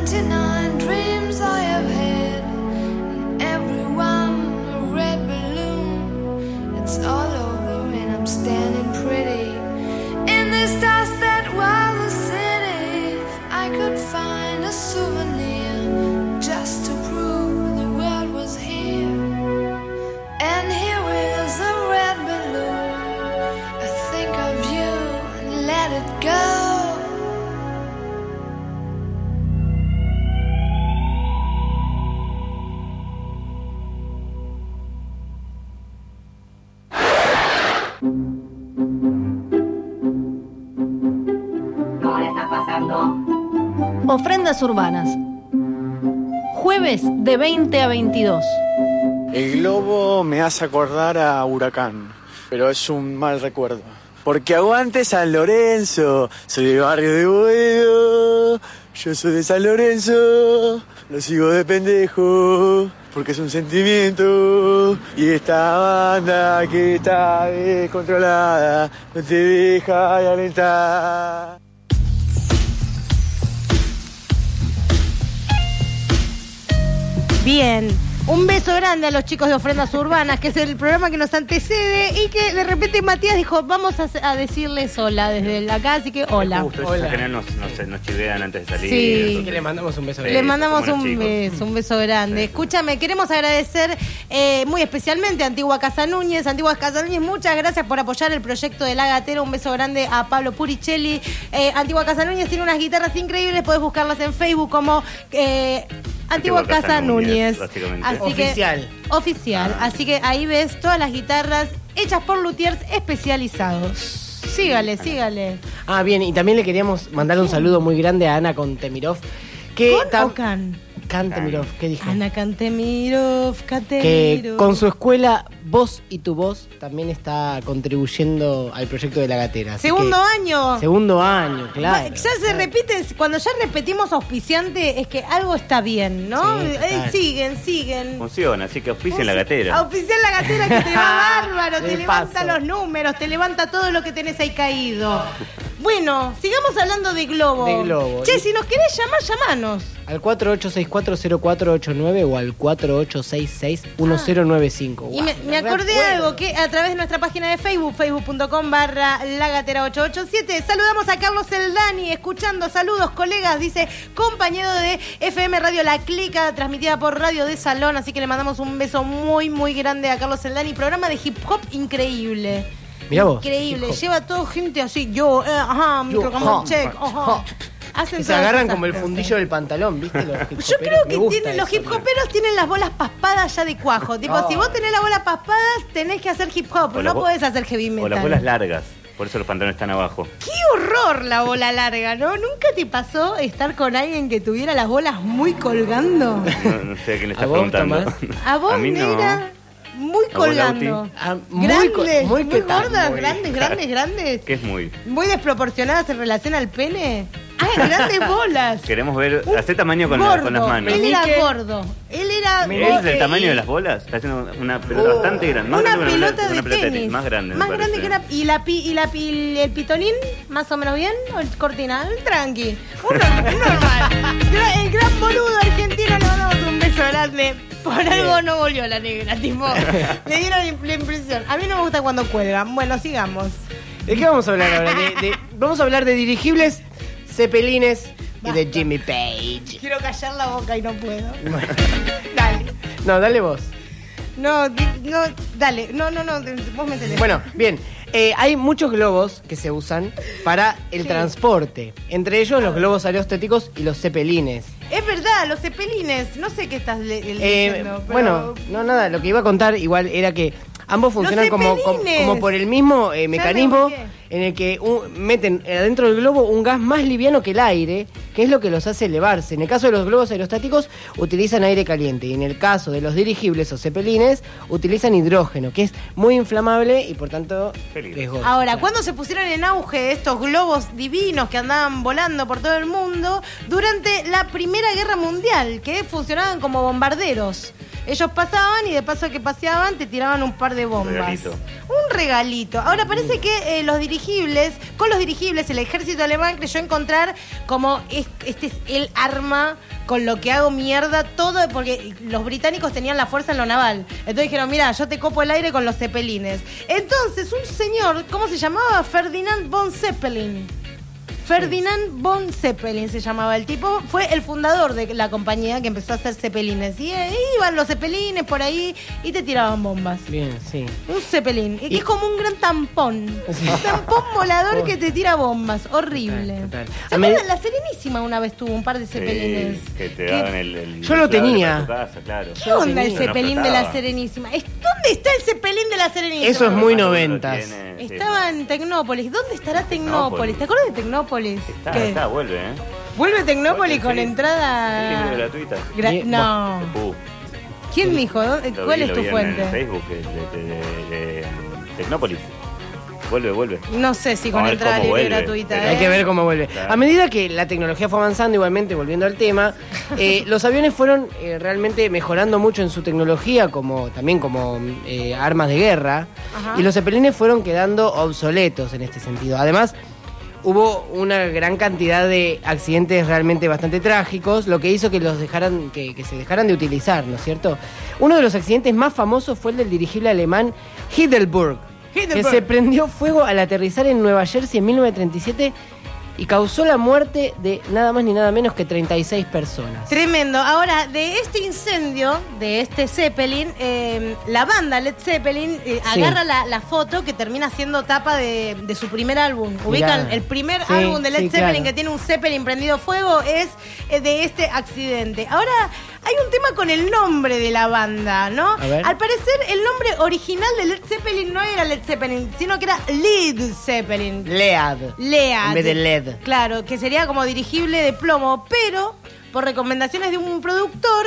99 dreams I have had, and everyone a red balloon. It's all over and I'm standing pretty in this dust that was a city. If I could find a souvenir just to prove the world was here. And here is a red balloon. I think of you and let it go. Ofrendas urbanas. Jueves de 20 a 22. El globo me hace acordar a Huracán, pero es un mal recuerdo. Porque aguante San Lorenzo, soy del barrio de Boedo, yo soy de San Lorenzo, lo sigo de pendejo, porque es un sentimiento. Y esta banda que está descontrolada, no te deja de alentar. Bien, un beso grande a los chicos de Ofrendas Urbanas, que es el programa que nos antecede y que de repente Matías dijo, vamos a decirles hola desde acá, así que hola. Justo, en general nos chivean antes de salir. Sí. Entonces, le mandamos un beso grande. Le mandamos como un beso grande. Sí. Escúchame, queremos agradecer muy especialmente a Antigua Casa Núñez. Antigua Casa Núñez, muchas gracias por apoyar el proyecto de La Gatera. Un beso grande a Pablo Puricelli. Antigua Casa Núñez tiene unas guitarras increíbles, podés buscarlas en Facebook como... Antigua Casa Núñez. Así oficial. Así que ahí ves todas las guitarras hechas por luthiers especializados. Sígale. Ah, bien, y también le queríamos mandar un saludo muy grande a Ana Cantemirov. Cantemirov, ¿qué dije? Ana Cantemirov. Que con su escuela Voz y tu Voz también está contribuyendo al proyecto de La Gatera. Segundo año, claro. Ya se repite, cuando ya repetimos auspiciante es que algo está bien, ¿no? Sí, siguen. Funciona, así que auspicien La Gatera. Auspicien La Gatera que te va bárbaro, te levanta los números, te levanta todo lo que tenés ahí caído. Bueno, sigamos hablando de globo. Che, si nos querés llamar, llamanos. Al 48640489 o al 48661095. Y me acordé de algo que a través de nuestra página de Facebook, facebook.com/lagatera887, saludamos a Carlos Eldani, escuchando, saludos colegas, dice, compañero de FM Radio La Clica, transmitida por Radio de Salón, así que le mandamos un beso muy, muy grande a Carlos Eldani, programa de hip hop increíble. Mirá vos. Increíble, lleva todo gente así, check, hacen se agarran como el fundillo del pantalón, ¿viste? Los yo creo que los hip hoperos tienen las bolas paspadas ya de cuajo. Tipo, si vos tenés las bolas paspadas, tenés que hacer hip hop, no podés hacer heavy metal. O las bolas largas, por eso los pantalones están abajo. ¡Qué horror la bola larga!, ¿no? ¿Nunca te pasó estar con alguien que tuviera las bolas muy colgando? No sé a quién le estás preguntando. ¿A vos, negra? Muy colgando. Muy gordas, grandes. ¿Qué es muy? Muy desproporcionadas en relación al pene. Grandes bolas. Queremos ver, hace tamaño con las manos. Él era gordo. Él es el tamaño de las bolas. Está haciendo una pelota bastante grande. Una pelota de tenis. Más grande. Más grande que una. ¿Y el pitonín? ¿Más o menos bien? ¿O el cortinal? Tranqui. Normal. El gran boludo argentino, le mandamos un beso grande. Por algo no volvió la negra, tipo. Le dieron la impresión. A mí no me gusta cuando cuelgan. Bueno, sigamos. ¿De qué vamos a hablar ahora? Vamos a hablar de dirigibles, cepelines y de Jimmy Page. Quiero callar la boca y no puedo. Bueno. Dale. No, dale vos. No, dale. No, vos métele. Bueno, bien. Hay muchos globos que se usan para el transporte. Entre ellos los globos aerostáticos y los cepelines. Es verdad, los cepelines. No sé qué estás leyendo. Pero... Bueno, nada, lo que iba a contar igual era que ambos funcionan como por el mismo mecanismo en el que meten adentro del globo un gas más liviano que el aire, que es lo que los hace elevarse. En el caso de los globos aerostáticos utilizan aire caliente y en el caso de los dirigibles o cepelines utilizan hidrógeno, que es muy inflamable y por tanto riesgoso. Ahora, ¿cuándo se pusieron en auge estos globos divinos que andaban volando por todo el mundo? Durante la Primera Guerra Mundial, que funcionaban como bombarderos. Ellos pasaban y de paso que paseaban te tiraban un par de bombas. Un regalito. Ahora parece que con los dirigibles, el ejército alemán creyó encontrar como este es el arma con lo que hago mierda todo, porque los británicos tenían la fuerza en lo naval. Entonces dijeron, mira, yo te copo el aire con los zeppelines. Entonces un señor, ¿cómo se llamaba? Ferdinand von Zeppelin. Ferdinand von Zeppelin se llamaba el tipo, fue el fundador de la compañía que empezó a hacer zeppelines. Y iban los zeppelines por ahí y te tiraban bombas. Bien, sí. Un zeppelin, que es como un gran tampón. Sí. Un tampón volador que te tira bombas. Horrible. Total. ¿Se acuerdan? La Serenísima una vez tuvo un par de zeppelines. Que te daban el yo lo tenía. Casa, claro. ¿Qué onda el zeppelin de la Serenísima? ¿Dónde está el zeppelin de la Serenísima? Eso es muy 90s. Estaba en Tecnópolis. ¿Dónde estará Tecnópolis? ¿Te acuerdas de Tecnópolis? Está, vuelve, ¿eh? ¿Vuelve Tecnópolis con entrada? Sí, gratuita. No. ¿Quién dijo? ¿Cuál es tu fuente? En Facebook, de Tecnópolis. Vuelve. No sé si con entrada libre gratuita. Hay que ver cómo vuelve. Claro. A medida que la tecnología fue avanzando, igualmente, volviendo al tema, los aviones fueron realmente mejorando mucho en su tecnología, también como armas de guerra. Ajá. Y los zeppelines fueron quedando obsoletos en este sentido. Además, hubo una gran cantidad de accidentes realmente bastante trágicos, lo que hizo que que se dejaran de utilizar, ¿no es cierto? Uno de los accidentes más famosos fue el del dirigible alemán Hindenburg, que se prendió fuego al aterrizar en Nueva Jersey en 1937 y causó la muerte de nada más ni nada menos que 36 personas. Tremendo. Ahora, de este incendio, de este Zeppelin, la banda Led Zeppelin agarra la foto que termina siendo tapa de su primer álbum. Ubican el primer álbum de Led Zeppelin, claro, que tiene un Zeppelin prendido fuego, es de este accidente. Ahora, hay un tema con el nombre de la banda, ¿no? Al parecer, el nombre original de Led Zeppelin no era Led Zeppelin, sino que era Led Zeppelin. Lead. En vez de LED. Claro, que sería como dirigible de plomo, pero por recomendaciones de un productor,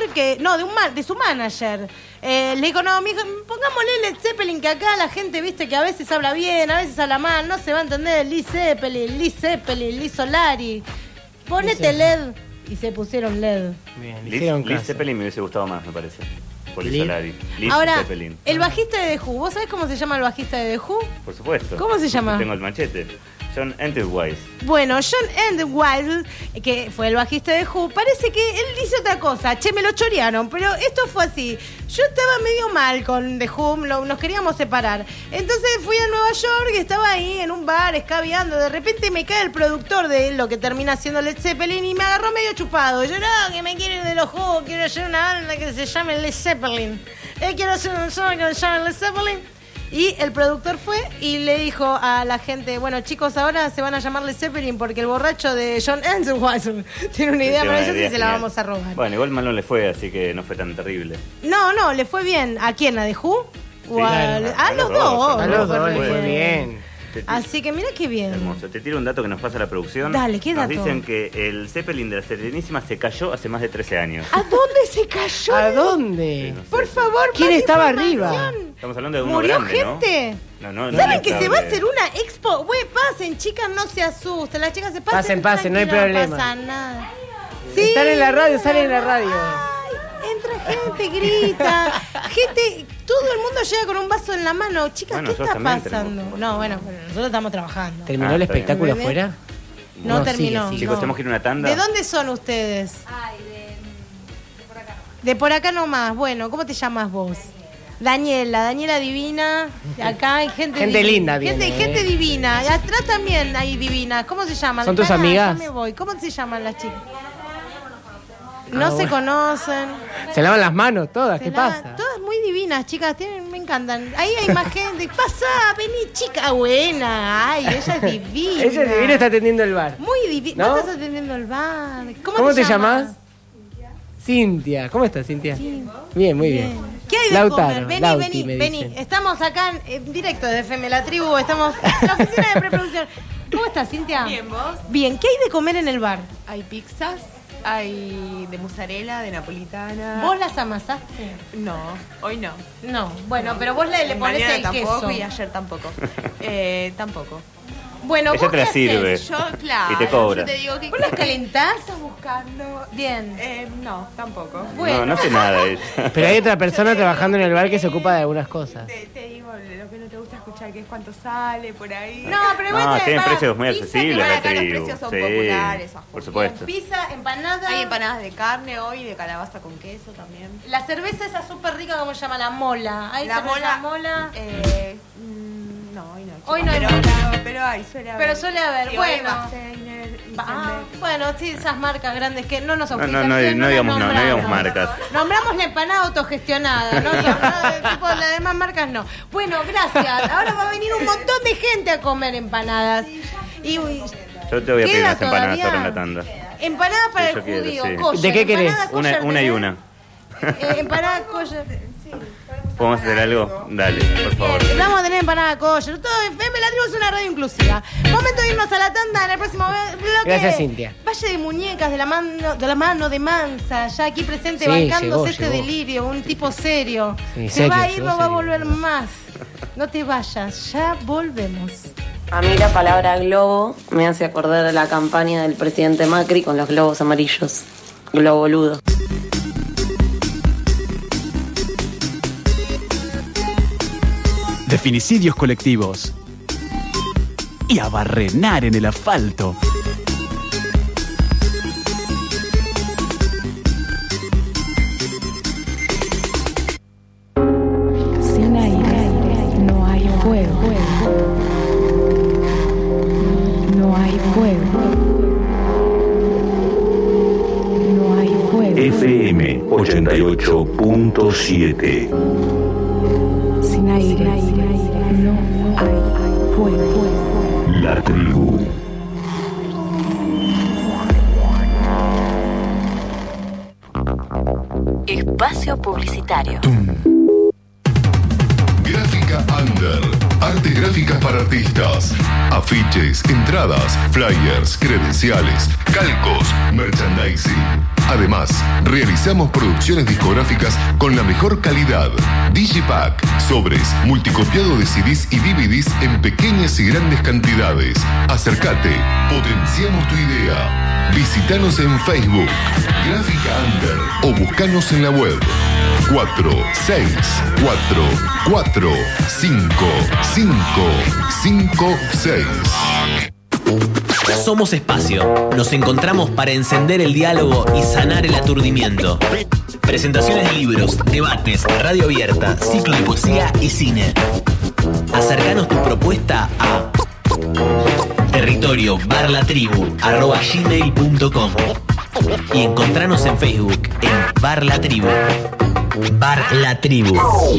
de su manager, le dijo, no, mijo, pongámosle Led Zeppelin, que acá la gente, viste, que a veces habla bien, a veces habla mal, no se va a entender Lee Zeppelin, Lee Solari. Ponete LED. Y se pusieron LED. Bien, Lee Zeppelin me hubiese gustado más, me parece. Por Lee Solari. Ahora, Zeppelin. El bajista de The Who, ¿vos sabés cómo se llama el bajista de The Who? Por supuesto. ¿Cómo se llama? Tengo el machete. John Entwistle. Bueno, John Entwistle, que fue el bajista de The Who, parece que él dice otra cosa. Che, me lo chorearon, pero esto fue así. Yo estaba medio mal con The Who, nos queríamos separar. Entonces fui a Nueva York y estaba ahí en un bar escabeando. De repente me cae el productor de lo que termina siendo Led Zeppelin y me agarró medio chupado. Yo, no, que me quiero ir de los Who, quiero hacer una banda que se llame Led Zeppelin. Quiero hacer una banda que se llame Led Zeppelin. Y el productor fue y le dijo a la gente, bueno, chicos, ahora se van a llamar Led Zeppelin porque el borracho de John Entwistle tiene una idea maravillosa y se la vamos a robar. Bueno, igual mal no le fue, así que no fue tan terrible. No, le fue bien. ¿A quién? ¿A The Who? Sí, a los dos. A los dos le fue bien. Así que mira qué bien. Hermoso. Te tiro un dato que nos pasa la producción. Dale, ¿qué dato? Nos dicen que el Zeppelin de la Serenísima se cayó hace más de 13 años. ¿A dónde se cayó? ¿A dónde? No sé. Por favor, ¿quién estaba arriba? Estamos hablando de uno ¿Murió grande, gente? ¿no? ¿Saben que se va a hacer una expo? Güey, pasen, chicas, no se asusten. Las chicas se pasen. Pasen, no hay problema. No pasa nada. Sí. Están en la radio, salen en la radio. Entra gente, grita. Gente, todo el mundo llega con un vaso en la mano. Chicas, ¿qué está pasando? No, bueno, pero nosotros estamos trabajando. ¿Terminó el espectáculo afuera? No terminó. Chicos, tenemos que ir a una tanda. ¿De dónde son ustedes? De por acá. De por acá nomás. Bueno, ¿cómo te llamas vos? Daniela divina. Acá hay gente linda, viene, gente divina. Y atrás también hay divinas. ¿Cómo se llaman? ¿Son tus amigas? Ya me voy. ¿Cómo se llaman las chicas? No se conocen. Se lavan las manos todas, ¿qué pasa? Todas muy divinas, chicas, me encantan. Ahí hay más gente. Pasa, vení, chica buena. Ay, ella es divina. Ella es divina, está atendiendo el bar. Muy divina. ¿No? Estás atendiendo el bar. ¿Cómo te llamas? Cintia. ¿Cómo estás, Cintia? Sí. Bien, muy bien. ¿Qué hay de Lautaro, comer? Vení. Estamos acá en directo de FM La Tribu. Estamos en la oficina de preproducción. ¿Cómo estás, Cintia? Bien, ¿vos? Bien. ¿Qué hay de comer en el bar? Hay pizzas. Hay de mozzarella, de napolitana. ¿Vos las amasaste? No, hoy no. No, bueno, pero vos le pones el tampoco queso. Y ayer tampoco. Tampoco. Bueno, ella ¿vos te la qué sirve. haces? Yo, claro. Y te cobra. Yo te digo que ¿Vos las calentás? estás buscando. Bien. No, tampoco. No, no hace nada ella. Pero hay otra persona trabajando en el bar que se ocupa de algunas cosas. Te digo lo que no te gusta escuchar, que es cuánto sale por ahí. No, pero igual No, tienen precios muy pizza, accesibles. que la acá los tribu. precios son Sí, populares, por supuesto. Pizza, empanada. Hay empanadas de carne hoy, de calabaza con queso también. La cerveza esa súper rica, ¿cómo se llama? La mola. ¿Hay La cerveza mola. No, hoy no. Hoy no hay pero hay, suele haber. Pero suele haber, Sí, bueno. Steiner, Isenbeck. Bueno, sí, esas marcas grandes que no nos No auspician. digamos las no digamos nombramos. marcas. Nombramos la empanada autogestionada, ¿no? Tipo, las demás marcas no. Bueno, gracias. Ahora va a venir un montón de gente a comer empanadas. Y uy, Yo te voy a pedir ¿queda unas empanadas todavía? ahora en la tanda. empanadas para Sí, el yo quiero, judío. sí. Kosher, ¿De qué querés? empanada kosher, Una y ¿tenés? una. Empanada kosher. ¿Podemos hacer algo? Dale, por favor. Vamos a tener empanada kosher. Todo FM La Tribu es una radio inclusiva. Momento de irnos a la tanda en el próximo bloque. Gracias, Cintia. Valle de Muñecas de la mano de Mansa, ya aquí presente, Sí, bancándose llegó. delirio, un tipo serio. Sí, Se serio, va a ir, llegó no va a serio. volver más. No te vayas, ya volvemos. A mí la palabra globo me hace acordar a la campaña del presidente Macri con los globos amarillos. Globoludo. De finicidios colectivos. Y a barrenar en el asfalto. Sin aire no hay fuego. No hay fuego. No hay fuego. FM 88.7. Sin aire no hay fuego. La tribu. Espacio publicitario. Gráfica Under. Artes gráficas para artistas. Afiches, entradas, flyers, credenciales, calcos, merchandising. Además, realizamos producciones discográficas con la mejor calidad. Digipack, sobres, multicopiado de CDs y DVDs en pequeñas y grandes cantidades. Acércate, potenciamos tu idea. Visítanos en Facebook, Gráfica Under, o buscanos en la web 4644555556. Somos Espacio. Nos encontramos para encender el diálogo y sanar el aturdimiento. Presentaciones de libros, debates, radio abierta, ciclo de poesía y cine. Acercanos tu propuesta a territorio@gmail.com y encontranos en Facebook en Bar La Tribu. Bar La Tribu.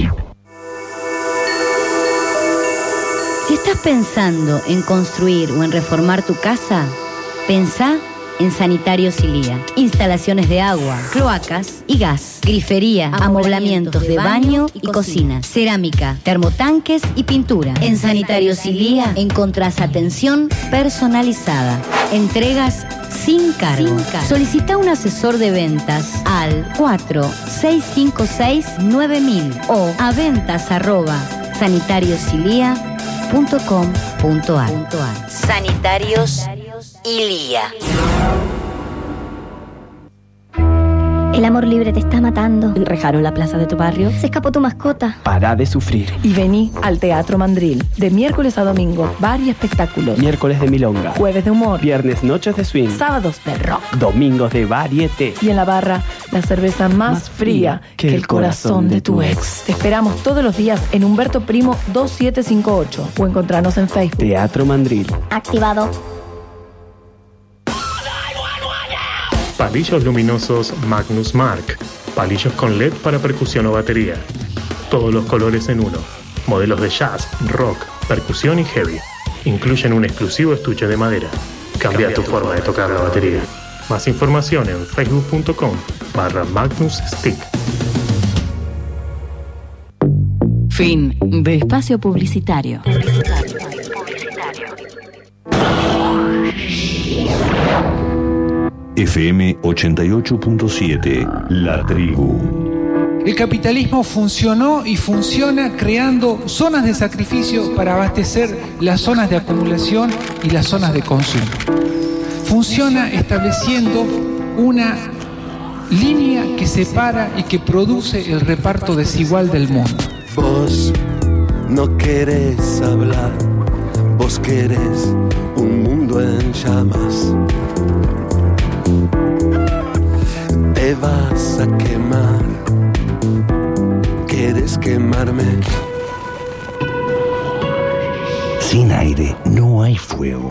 Si estás pensando en construir o en reformar tu casa, pensá en Sanitarios Ilía. Instalaciones de agua, cloacas y gas, grifería, amoblamientos de baño y cocina, cerámica, termotanques y pintura. En Sanitarios Ilía encontrás atención personalizada, entregas sin cargo. Solicita un asesor de ventas al 4656-9000 o a ventas@sanitariosilia.com.ar. Sanitarios Ilía. El amor libre te está matando. Enrejaron la plaza de tu barrio. Se escapó tu mascota. Para de sufrir. Y vení al Teatro Mandril. De miércoles a domingo, bar y espectáculos. Miércoles de milonga. Jueves de humor. Viernes noches de swing. Sábados de rock. Domingos de varieté. Y en la barra, la cerveza más fría que el corazón de tu ex. Te esperamos todos los días en Humberto Primo 2758 o encontrarnos en Facebook. Teatro Mandril. Activado. Palillos luminosos Magnus Mark. Palillos con LED para percusión o batería. Todos los colores en uno. Modelos de jazz, rock, percusión y heavy. Incluyen un exclusivo estuche de madera. Cambia tu forma de tocar la batería. Más información en facebook.com/Magnus Stick. Fin de espacio publicitario. FM 88.7. La tribu. El capitalismo funcionó y funciona creando zonas de sacrificio para abastecer las zonas de acumulación y las zonas de consumo. Funciona estableciendo una línea que separa y que produce el reparto desigual del mundo. Vos no querés hablar, vos querés un mundo en llamas. Te vas a quemar, quieres quemarme. Sin aire no hay fuego.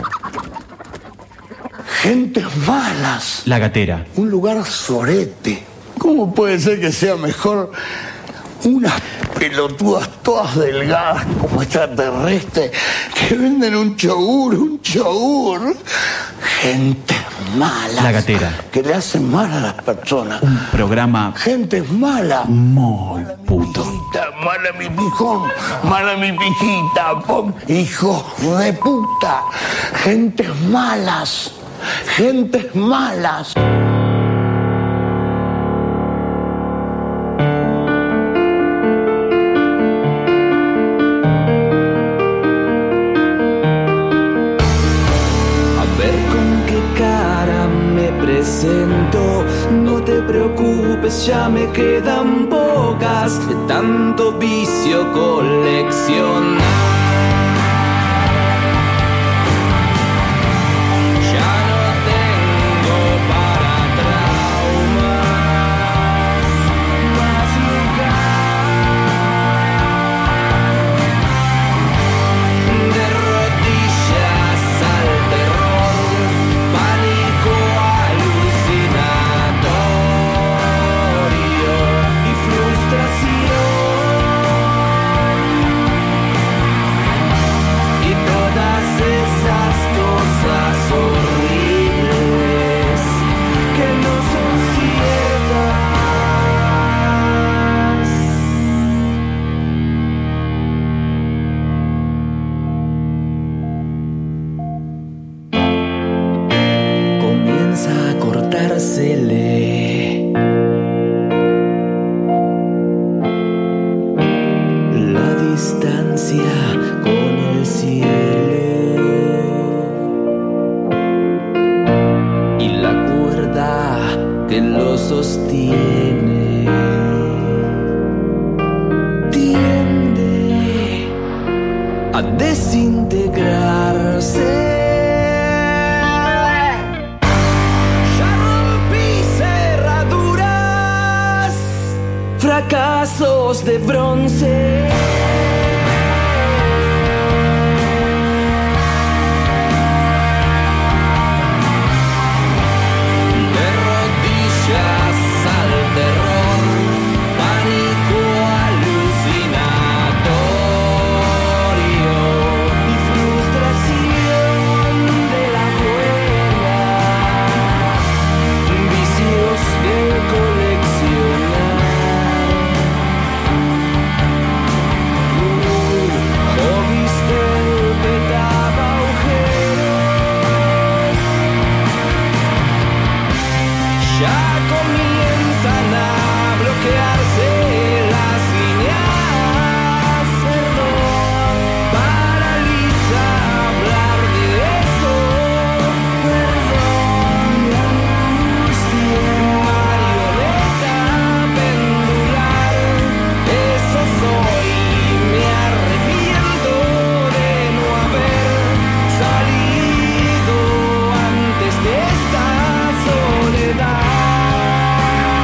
Gentes malas. La Gatera. Un lugar sorete. ¿Cómo puede ser que sea mejor unas pelotudas todas delgadas como extraterrestres que venden un yogur? Gente mala. La Gatera. Que le hacen mal a las personas. Un programa. Gente mala. Muy puto. Mala mi pijón, mala mi pijita, hijo de puta. Gentes malas. Gentes malas. No te preocupes, ya me quedan pocas de tanto vicio coleccionar. Ya no tengo para traumas más lugar de rodillas al terror, pánico y frustración, y todas esas cosas horribles que no son ciertas. Comienza a cortársele distancia con el cielo y la cuerda que lo sostiene tiende a desintegrarse. Ya rompí cerraduras, fracasos de bronce. Soledad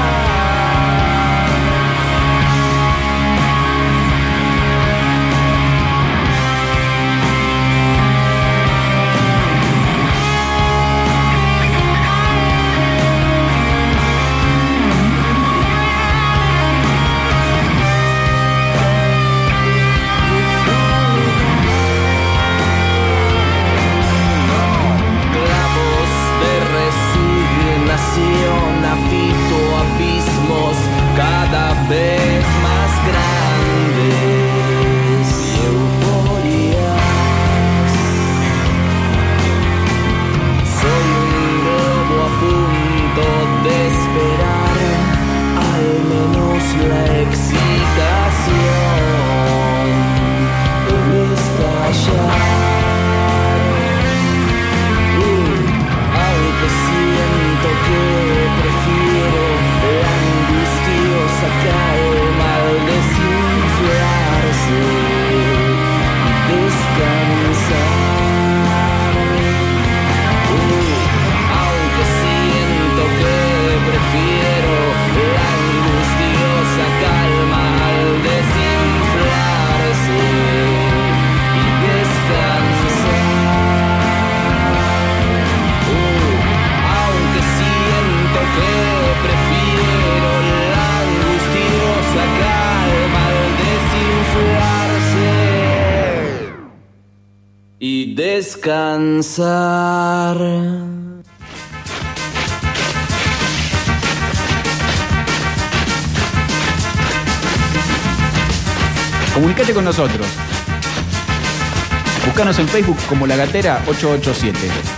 y descansar. Comunícate con nosotros. Búscanos en Facebook como La Gatera 887.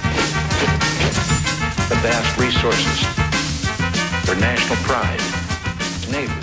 The vast resources for national pride, neighbors.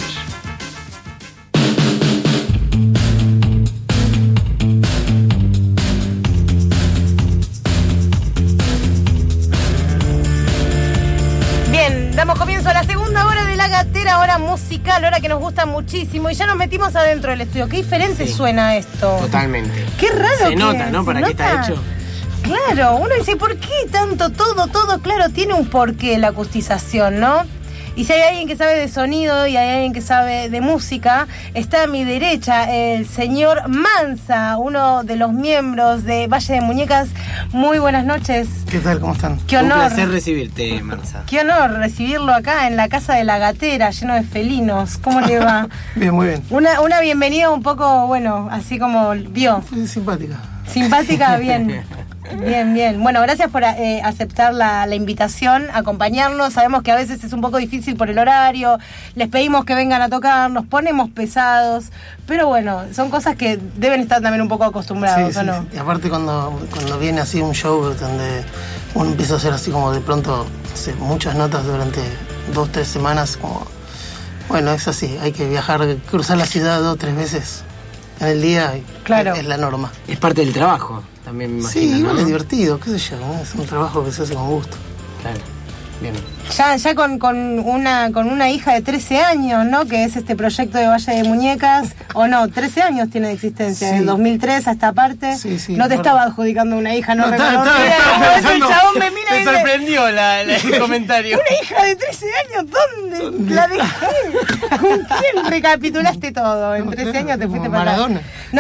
Bien, damos comienzo a la segunda hora de La Gatera, hora musical, hora que nos gusta muchísimo. Y ya nos metimos adentro del estudio. Qué diferente suena esto. Totalmente. Qué raro. Se nota, ¿no? ¿Para qué está hecho? Claro, uno dice, ¿por qué tanto todo? Claro, tiene un porqué la acustización, ¿no? Y si hay alguien que sabe de sonido y hay alguien que sabe de música, está a mi derecha el señor Mansa, uno de los miembros de Valle de Muñecas. Muy buenas noches. ¿Qué tal? ¿Cómo están? Qué honor. Un placer recibirte, Mansa. Qué honor recibirlo acá en la casa de La Gatera, lleno de felinos. ¿Cómo le va? Bien, muy bien. Una bienvenida un poco, bueno, así como vio. Fue simpática. Simpática, bien. Bien. Bueno, gracias por aceptar la invitación, acompañarnos. Sabemos que a veces es un poco difícil por el horario. Les pedimos que vengan a tocar, nos ponemos pesados. Pero bueno, son cosas que deben estar también un poco acostumbrados, ¿o no? Sí. Y aparte cuando viene así un show donde uno empieza a hacer así como de pronto, no sé, muchas notas durante 2-3 semanas, como... Bueno, es así, hay que viajar, cruzar la ciudad 2 o 3 veces en el día. Claro. Es la norma. Es parte del trabajo. También me imagino, sí, ¿no? Es divertido, qué sé yo, ¿no? Es un trabajo que se hace con gusto. Claro, bien. Ya con una hija de 13 años, ¿no? Que es este proyecto de Valle de Muñecas, o no, 13 años tiene de existencia, sí. Desde 2003 a esta parte. Sí, no te estaba adjudicando una hija, no reconocía. El chabón me mira me sorprendió el comentario. ¿Una hija de 13 años? ¿Dónde la dejé? ¿Con quién recapitulaste todo? En 13 años te fuiste para Maradona.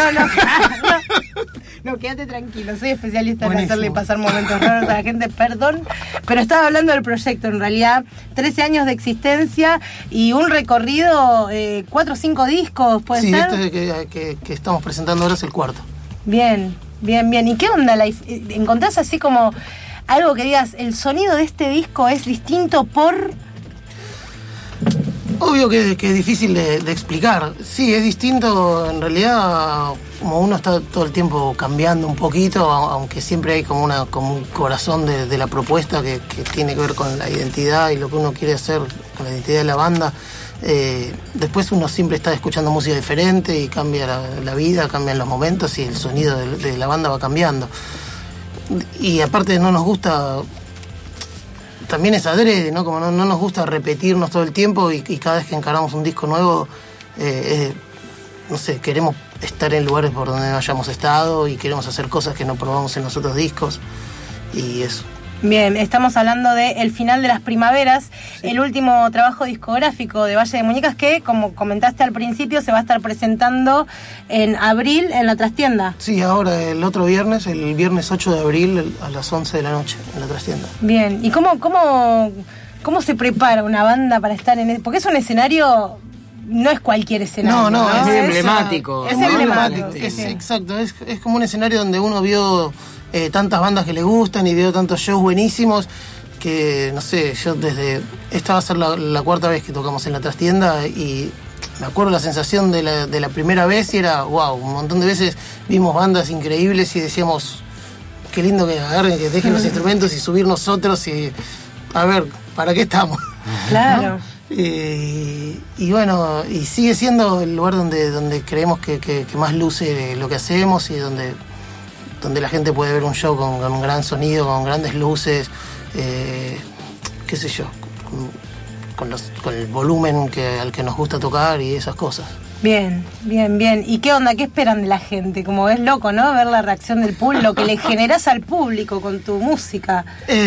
No, quédate tranquilo, soy especialista en hacerle pasar momentos raros a la gente, perdón, pero estaba hablando del proyecto, en realidad, 13 años de existencia y un recorrido, 4 o 5 discos, ¿puede ser? Sí, este que estamos presentando ahora es el 4. Bien. ¿Y qué onda? ¿Encontrás así como algo que digas, el sonido de este disco es distinto por...? Obvio que es difícil de explicar. Sí, es distinto en realidad, como uno está todo el tiempo cambiando un poquito, aunque siempre hay como un corazón de la propuesta que tiene que ver con la identidad y lo que uno quiere hacer con la identidad de la banda. Después uno siempre está escuchando música diferente y cambia la vida, cambian los momentos y el sonido de la banda va cambiando. Y aparte no nos gusta... También es adrede, ¿no? Como no nos gusta repetirnos todo el tiempo y cada vez que encaramos un disco nuevo, no sé, queremos estar en lugares por donde no hayamos estado y queremos hacer cosas que no probamos en los otros discos y eso. Bien, estamos hablando de El Final de las Primaveras, sí. El último trabajo discográfico de Valle de Muñecas que, como comentaste al principio, se va a estar presentando en abril en la Trastienda. Sí, ahora el otro viernes, el viernes 8 de abril a las 11 de la noche en la Trastienda. Bien, ¿y cómo se prepara una banda para estar en... Porque es un escenario... No es cualquier escenario. No, es emblemático. Es emblemático. Exacto, es como un escenario donde uno vio... tantas bandas que le gustan y veo tantos shows buenísimos que, no sé, yo esta va a ser la 4ª vez que tocamos en la Trastienda y me acuerdo la sensación de la primera vez y era, wow, un montón de veces vimos bandas increíbles y decíamos, qué lindo que agarren, que dejen los instrumentos y subir nosotros y, a ver, ¿para qué estamos? Claro. ¿No? Y bueno, y sigue siendo el lugar donde creemos que más luce lo que hacemos y donde la gente puede ver un show con un gran sonido, con grandes luces, qué sé yo, con el volumen al que nos gusta tocar y esas cosas. Bien. ¿Y qué onda? ¿Qué esperan de la gente? Como es loco, ¿no? Ver la reacción del público, lo que le generás al público con tu música.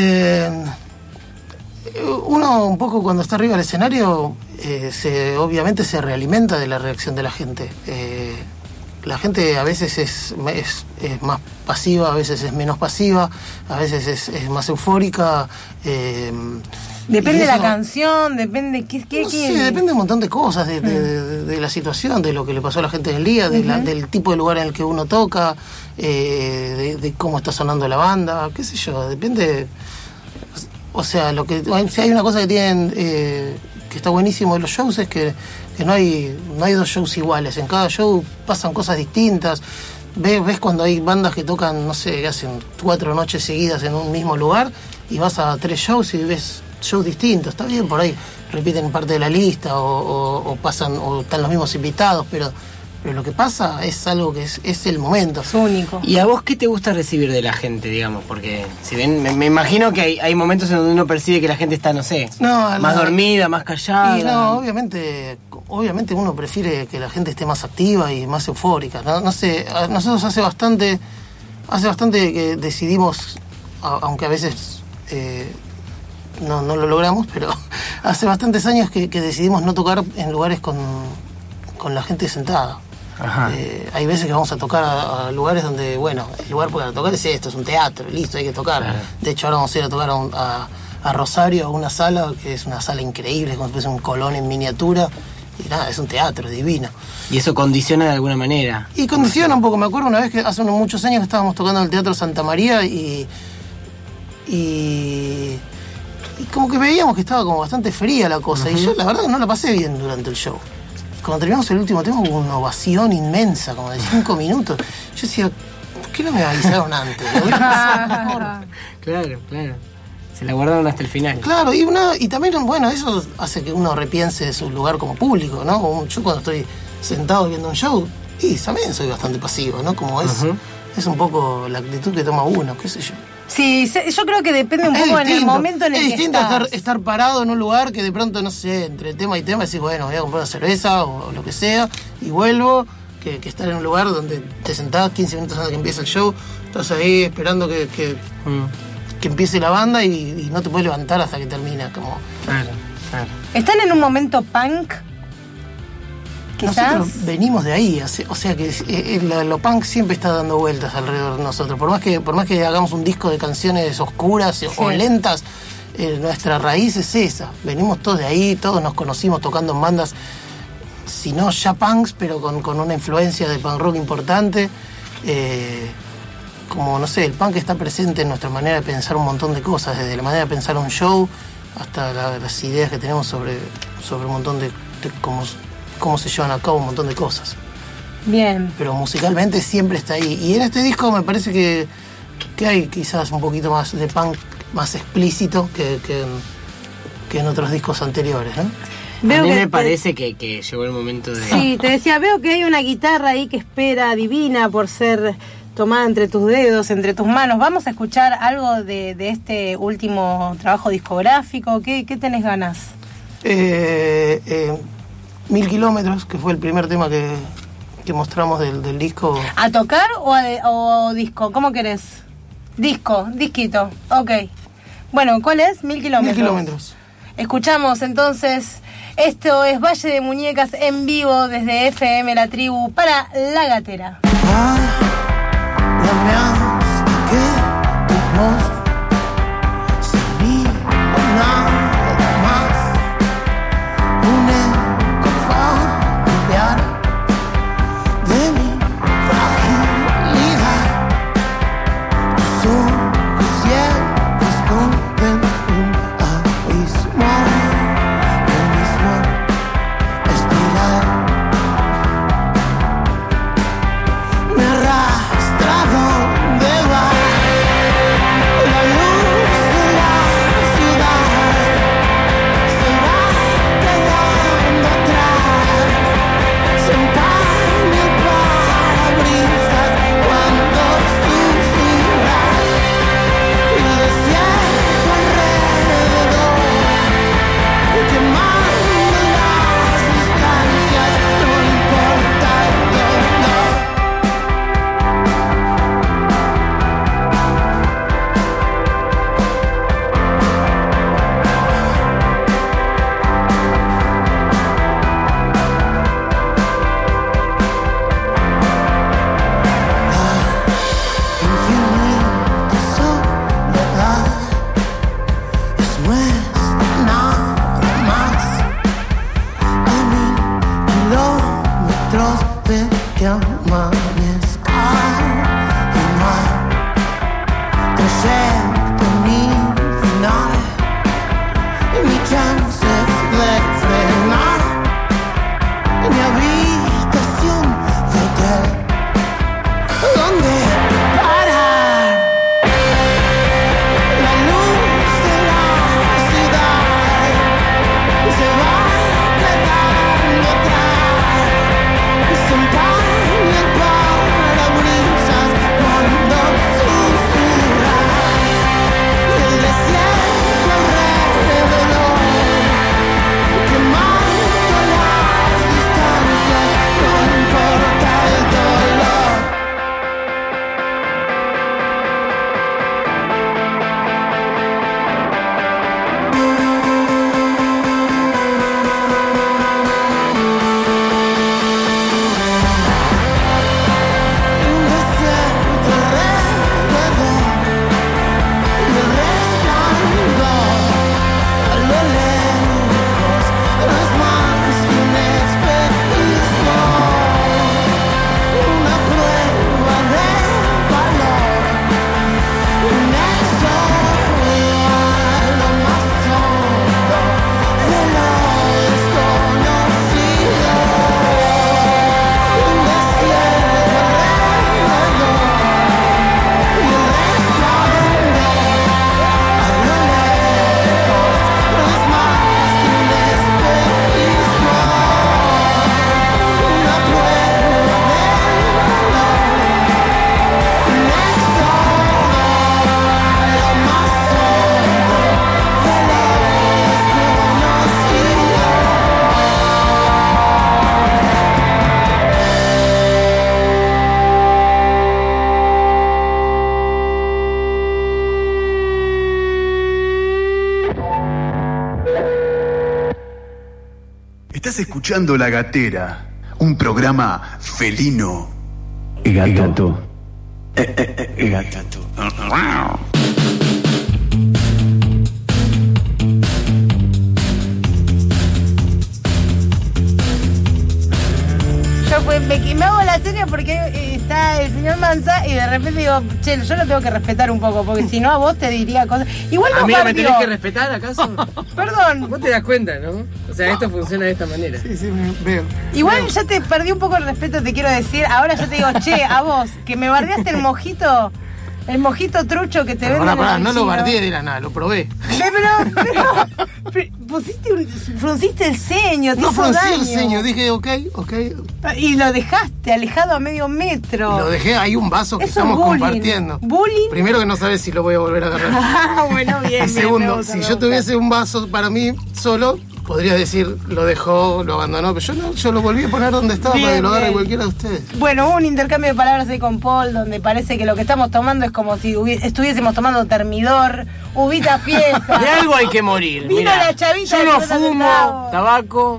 Uno un poco cuando está arriba del escenario, obviamente se realimenta de la reacción de la gente. La gente a veces es más pasiva, a veces es menos pasiva, a veces es más eufórica. Depende de la canción, depende no sé, depende de un montón de cosas, de la situación, de lo que le pasó a la gente en el día, del tipo de lugar en el que uno toca, de cómo está sonando la banda, qué sé yo, depende. O sea, si hay una cosa que tienen que está buenísimo de los shows es que no hay dos shows iguales. En cada show pasan cosas distintas. Ves cuando hay bandas que tocan, no sé, que hacen 4 noches seguidas en un mismo lugar y vas a 3 shows y ves shows distintos. Está bien, por ahí repiten parte de la lista o pasan o están los mismos invitados, pero lo que pasa es algo que es el momento. Es único. ¿Y a vos qué te gusta recibir de la gente, digamos? Porque si ven, me imagino que hay momentos en donde uno percibe que la gente está, no sé, más dormida, más callada. Y no, obviamente uno prefiere que la gente esté más activa y más eufórica. No sé, nosotros hace bastante que decidimos, aunque a veces no lo logramos, pero hace bastantes años que decidimos no tocar en lugares con la gente sentada. Hay veces que vamos a tocar a lugares donde, bueno, el lugar para tocar es esto, es un teatro, listo, hay que tocar. De hecho, ahora vamos a ir a tocar a Rosario, a una sala que es una sala increíble, como si fuese un Colón en miniatura. Y nada, es un teatro, divino. ¿Y eso condiciona de alguna manera? Y condiciona un poco. Me acuerdo una vez que hace muchos años que estábamos tocando en el Teatro Santa María y como que veíamos que estaba como bastante fría la cosa. Y yo la verdad que no la pasé bien durante el show. Cuando terminamos el último tema hubo una ovación inmensa, como de 5 minutos. Yo decía, ¿por qué no me avisaron antes? Claro. Se la guardaron hasta el final. Claro, y también, bueno, eso hace que uno repiense su lugar como público, ¿no? Yo cuando estoy sentado viendo un show, también soy bastante pasivo, ¿no? Como es un poco la actitud que toma uno, qué sé yo. Sí, yo creo que depende un poco en el momento en el que estás. Es distinto estar parado en un lugar que de pronto, no sé, entre tema y tema, decís, bueno, voy a comprar una cerveza o lo que sea, y vuelvo, que estar en un lugar donde te sentás 15 minutos antes de que empiece el show, estás ahí esperando que empiece la banda y no te puedes levantar hasta que termina. Como... Claro. ¿Están en un momento punk? Nosotros venimos de ahí, o sea que lo punk siempre está dando vueltas alrededor de nosotros. Por más que hagamos un disco de canciones oscuras o lentas, nuestra raíz es esa. Venimos todos de ahí, todos nos conocimos tocando en bandas, si no ya punks, pero con una influencia de punk rock importante. Como, no sé, el punk está presente en nuestra manera de pensar un montón de cosas, desde la manera de pensar un show hasta las ideas que tenemos sobre un montón de cómo se llevan a cabo un montón de cosas. Bien. Pero musicalmente siempre está ahí. Y en este disco me parece que hay quizás un poquito más de punk más explícito que en otros discos anteriores, ¿no? A mí me parece que llegó el momento de... Sí, te decía, veo que hay una guitarra ahí que espera divina por ser tomada entre tus dedos, entre tus manos. Vamos a escuchar algo de este último trabajo discográfico. ¿Qué tenés ganas? 1000 kilómetros, que fue el primer tema que mostramos del disco. ¿A tocar o disco? ¿Cómo querés? Disquito, ok. Bueno, ¿cuál es? 1000 kilómetros. 1000 kilómetros. Escuchamos entonces, esto es Valle de Muñecas en vivo desde FM La Tribu para La Gatera. Me arrastra Estás escuchando La Gatera, un programa felino. Gato. Gato. Yo pues me hago la serie porque está el señor Mansa y de repente digo, che, yo lo tengo que respetar un poco, porque si no a vos te diría cosas. Igual no, amiga, ¿me tenés que respetar acaso? Perdón. Vos te das cuenta, ¿no? O sea, esto funciona de esta manera. Sí, veo. Igual ya te perdí un poco el respeto, te quiero decir. Ahora yo te digo, che, a vos, que me bardeaste el mojito trucho que te venden. Pará, no lo bardeé de la nada, lo probé. Pero frunciste el ceño, te No hizo fruncí daño. el ceño, dije ok. Y lo dejaste alejado a medio metro. Lo dejé, hay un vaso que Eso estamos es bullying. compartiendo. ¿Bullying? Primero que no sabes si lo voy a volver a agarrar. Ah, bueno, bien. Y segundo, si yo tuviese un vaso para mí solo, podría decir, lo dejó, lo abandonó, pero yo lo volví a poner donde estaba Bien, para que lo agarre bien. cualquiera de ustedes. Bueno, hubo un intercambio de palabras ahí con Paul, donde parece que lo que estamos tomando es como si estuviésemos tomando termidor, uvita fiesta. De algo hay que morir. Vino Mirá, la chavita yo de no 50 fumo centavos. tabaco.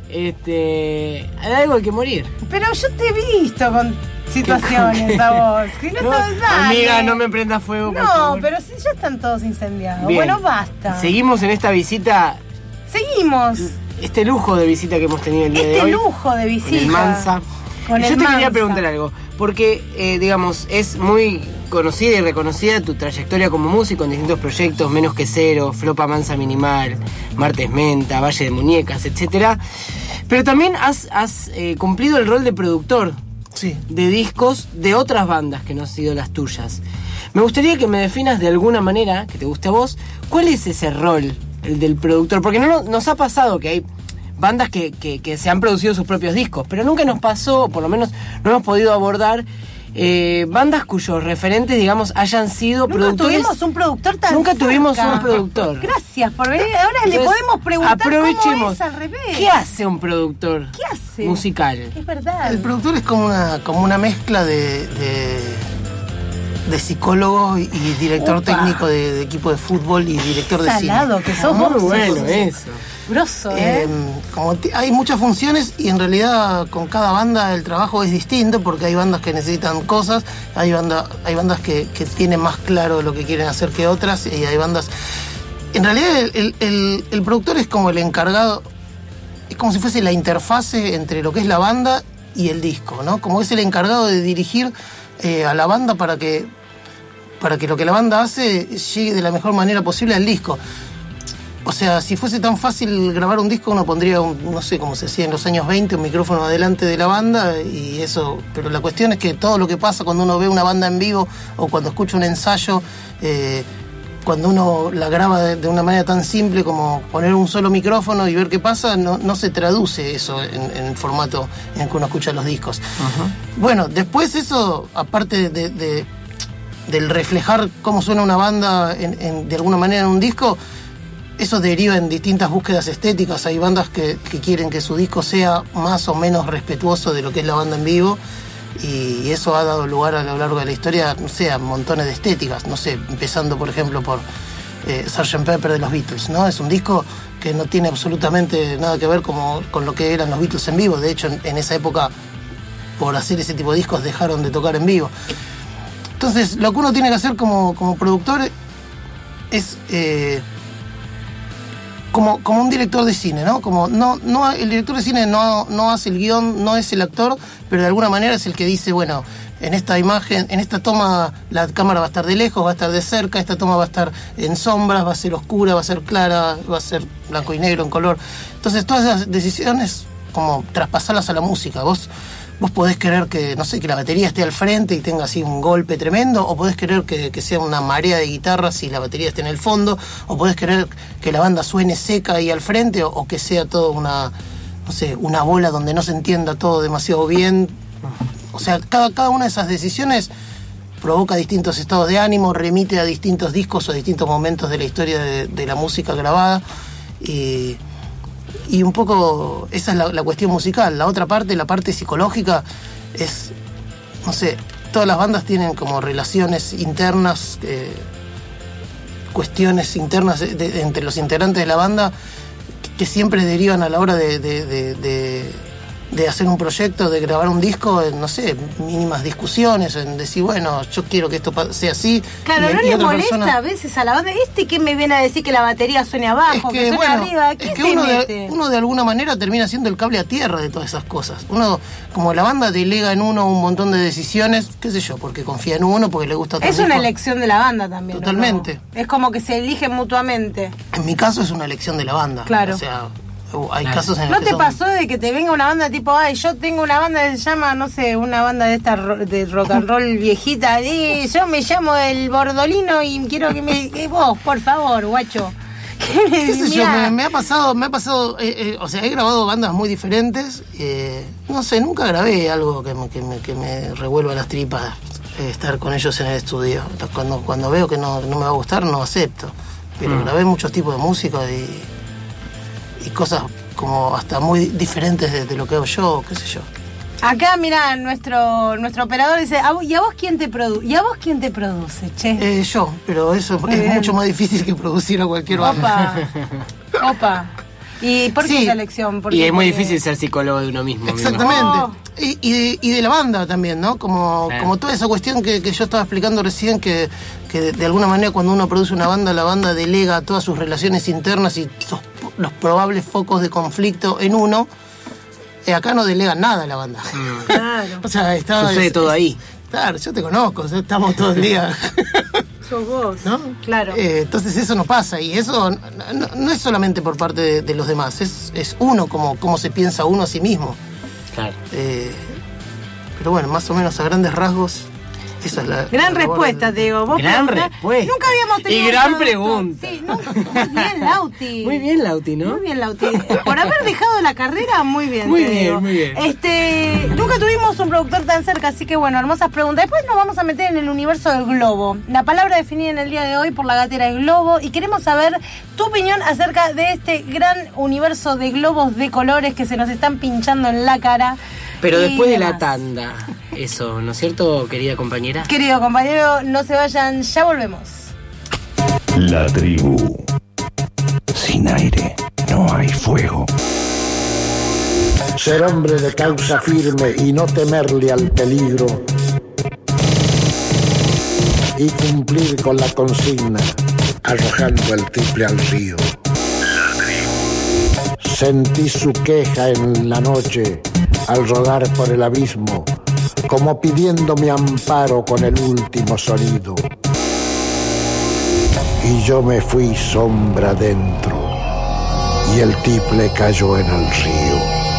De algo hay que morir. Pero yo te he visto con situaciones a vos. Que no, sabes nada. Amiga, no me prendas fuego, por No, favor. pero si ya están todos incendiados. Bien. Bueno, basta. Seguimos en esta visita, Seguimos. este lujo de visita que hemos tenido el día de Este hoy. lujo de visita. En el Mansa. Con Yo el te quería Mansa. preguntar algo, porque, digamos, es muy conocida y reconocida tu trayectoria como músico en distintos proyectos, Menos que Cero, Flopa Mansa Minimal, Martes Menta, Valle de Muñecas, etcétera. Pero también has cumplido el rol de productor de discos de otras bandas que no han sido las tuyas. Me gustaría que me definas de alguna manera, que te guste a vos, ¿cuál es ese rol, el del productor? Porque nos ha pasado que hay bandas que se han producido sus propios discos, pero nunca nos pasó, por lo menos no hemos podido abordar bandas cuyos referentes, digamos, hayan sido productores. Nunca tuvimos un productor tan Nunca tuvimos cerca. un productor. Gracias por venir. Ahora le Entonces, podemos preguntar cómo aprovechemos. es al revés. ¿Qué hace un productor? ¿Qué hace? Musical. Es verdad. El productor es como una mezcla de psicólogo y director Upa. técnico de equipo de fútbol y director de cine. Salado, que sos Muy vos. bueno sos eso. Grosso, Hay muchas funciones y en realidad con cada banda el trabajo es distinto porque hay bandas que necesitan cosas, hay bandas que tienen más claro lo que quieren hacer que otras y hay bandas... En realidad el productor es como el encargado, es como si fuese la interfase entre lo que es la banda y el disco, ¿no? Como es el encargado de dirigir a la banda para que lo que la banda hace llegue de la mejor manera posible al disco. O sea, si fuese tan fácil grabar un disco, uno pondría, no sé, como se hacía en los años 20, un micrófono adelante de la banda y eso. Pero la cuestión es que todo lo que pasa cuando uno ve una banda en vivo o cuando escucha un ensayo, cuando uno la graba de una manera tan simple como poner un solo micrófono y ver qué pasa, no se traduce eso en el formato en el que uno escucha los discos. Bueno, después eso, aparte del reflejar cómo suena una banda de alguna manera en un disco, eso deriva en distintas búsquedas estéticas. Hay bandas que quieren que su disco sea más o menos respetuoso de lo que es la banda en vivo y eso ha dado lugar a lo largo de la historia, no sé, a montones de estéticas, no sé, empezando por ejemplo por Sgt. Pepper de los Beatles, ¿no? Es un disco que no tiene absolutamente nada que ver con lo que eran los Beatles en vivo. De hecho, en esa época, por hacer ese tipo de discos, dejaron de tocar en vivo. Entonces, lo que uno tiene que hacer como productor es... Como un director de cine, ¿no? El director de cine no hace el guión, no es el actor, pero de alguna manera es el que dice, bueno, en esta imagen, en esta toma la cámara va a estar de lejos, va a estar de cerca, esta toma va a estar en sombras, va a ser oscura, va a ser clara, va a ser blanco y negro en color. Entonces todas esas decisiones, como traspasarlas a la música. Vos podés querer que, no sé, que la batería esté al frente y tenga así un golpe tremendo, o podés querer que sea una marea de guitarras y la batería esté en el fondo, o podés querer que la banda suene seca ahí al frente, o que sea todo una bola donde no se entienda todo demasiado bien. O sea, cada una de esas decisiones provoca distintos estados de ánimo, remite a distintos discos o a distintos momentos de la historia de la música grabada. Y un poco esa es la cuestión musical. La otra parte, la parte psicológica, es, no sé, todas las bandas tienen como relaciones internas, cuestiones internas entre los integrantes de la banda que siempre derivan a la hora de hacer un proyecto, de grabar un disco, en, no sé, mínimas discusiones, en decir, bueno, yo quiero que esto sea así. Claro, no le molesta a veces a la banda, que me viene a decir que la batería suene abajo, que suene arriba, es que uno de alguna manera termina siendo el cable a tierra de todas esas cosas. Uno, como la banda delega en uno un montón de decisiones, qué sé yo, porque confía en uno, porque le gusta otro Es una elección de la banda también. Totalmente. ¿No? Es como que se eligen mutuamente. En mi caso es una elección de la banda. Claro. O sea, hay casos en ¿No los que te pasó de que te venga una banda tipo, ay, yo tengo una banda que se llama, no sé, una banda de esta de rock and roll viejita, y yo me llamo el Bordolino y quiero que vos, por favor, guacho. ¿Qué sé yo? Me ha pasado, o sea, he grabado bandas muy diferentes, no sé, nunca grabé algo que me revuelva las tripas, estar con ellos en el estudio. Cuando veo que no me va a gustar, no acepto. Pero grabé muchos tipos de música y cosas como hasta muy diferentes de lo que hago yo, qué sé yo. Acá, mirá, nuestro operador dice, ¿y a vos quién te produce? Che? Yo, pero eso es mucho más difícil que producir a cualquier banda. Opa. ¿Y por qué esa elección? Y es muy difícil ser psicólogo de uno mismo. Exactamente. Y de la banda también, ¿no? Como toda esa cuestión que yo estaba explicando recién, que de alguna manera cuando uno produce una banda, la banda delega todas sus relaciones internas y los probables focos de conflicto en uno. Acá no delegan nada la banda. Claro. O sea, sucede todo ahí. Claro, yo te conozco, o sea, estamos todo el día. Sos vos, ¿no? Claro. Entonces eso no pasa, y eso no es solamente por parte de los demás, es uno, como se piensa uno a sí mismo. Claro. Pero bueno, más o menos a grandes rasgos, esa es la... Gran respuesta, te digo. Gran respuesta. Nunca habíamos tenido... Y gran pregunta. Sí, muy bien, Lauti. Muy bien, Lauti, ¿no? Muy bien, Lauti. Por haber dejado la carrera, muy bien. Muy bien, muy bien. Nunca tuvimos un productor tan cerca, así que bueno, hermosas preguntas. Después nos vamos a meter en el universo del globo. La palabra definida en el día de hoy por la gatera es globo, y queremos saber tu opinión acerca de este gran universo de globos de colores que se nos están pinchando en la cara. Pero después de la tanda, eso, ¿no es cierto, querida compañera? Querido compañero, no se vayan, ya volvemos. La tribu. Sin aire no hay fuego. Ser hombre de causa firme y no temerle al peligro. Y cumplir con la consigna, arrojando el triple al río. Sentí su queja en la noche al rodar por el abismo, como pidiendo mi amparo con el último sonido. Y yo me fui sombra dentro, y el tiple cayó en el río.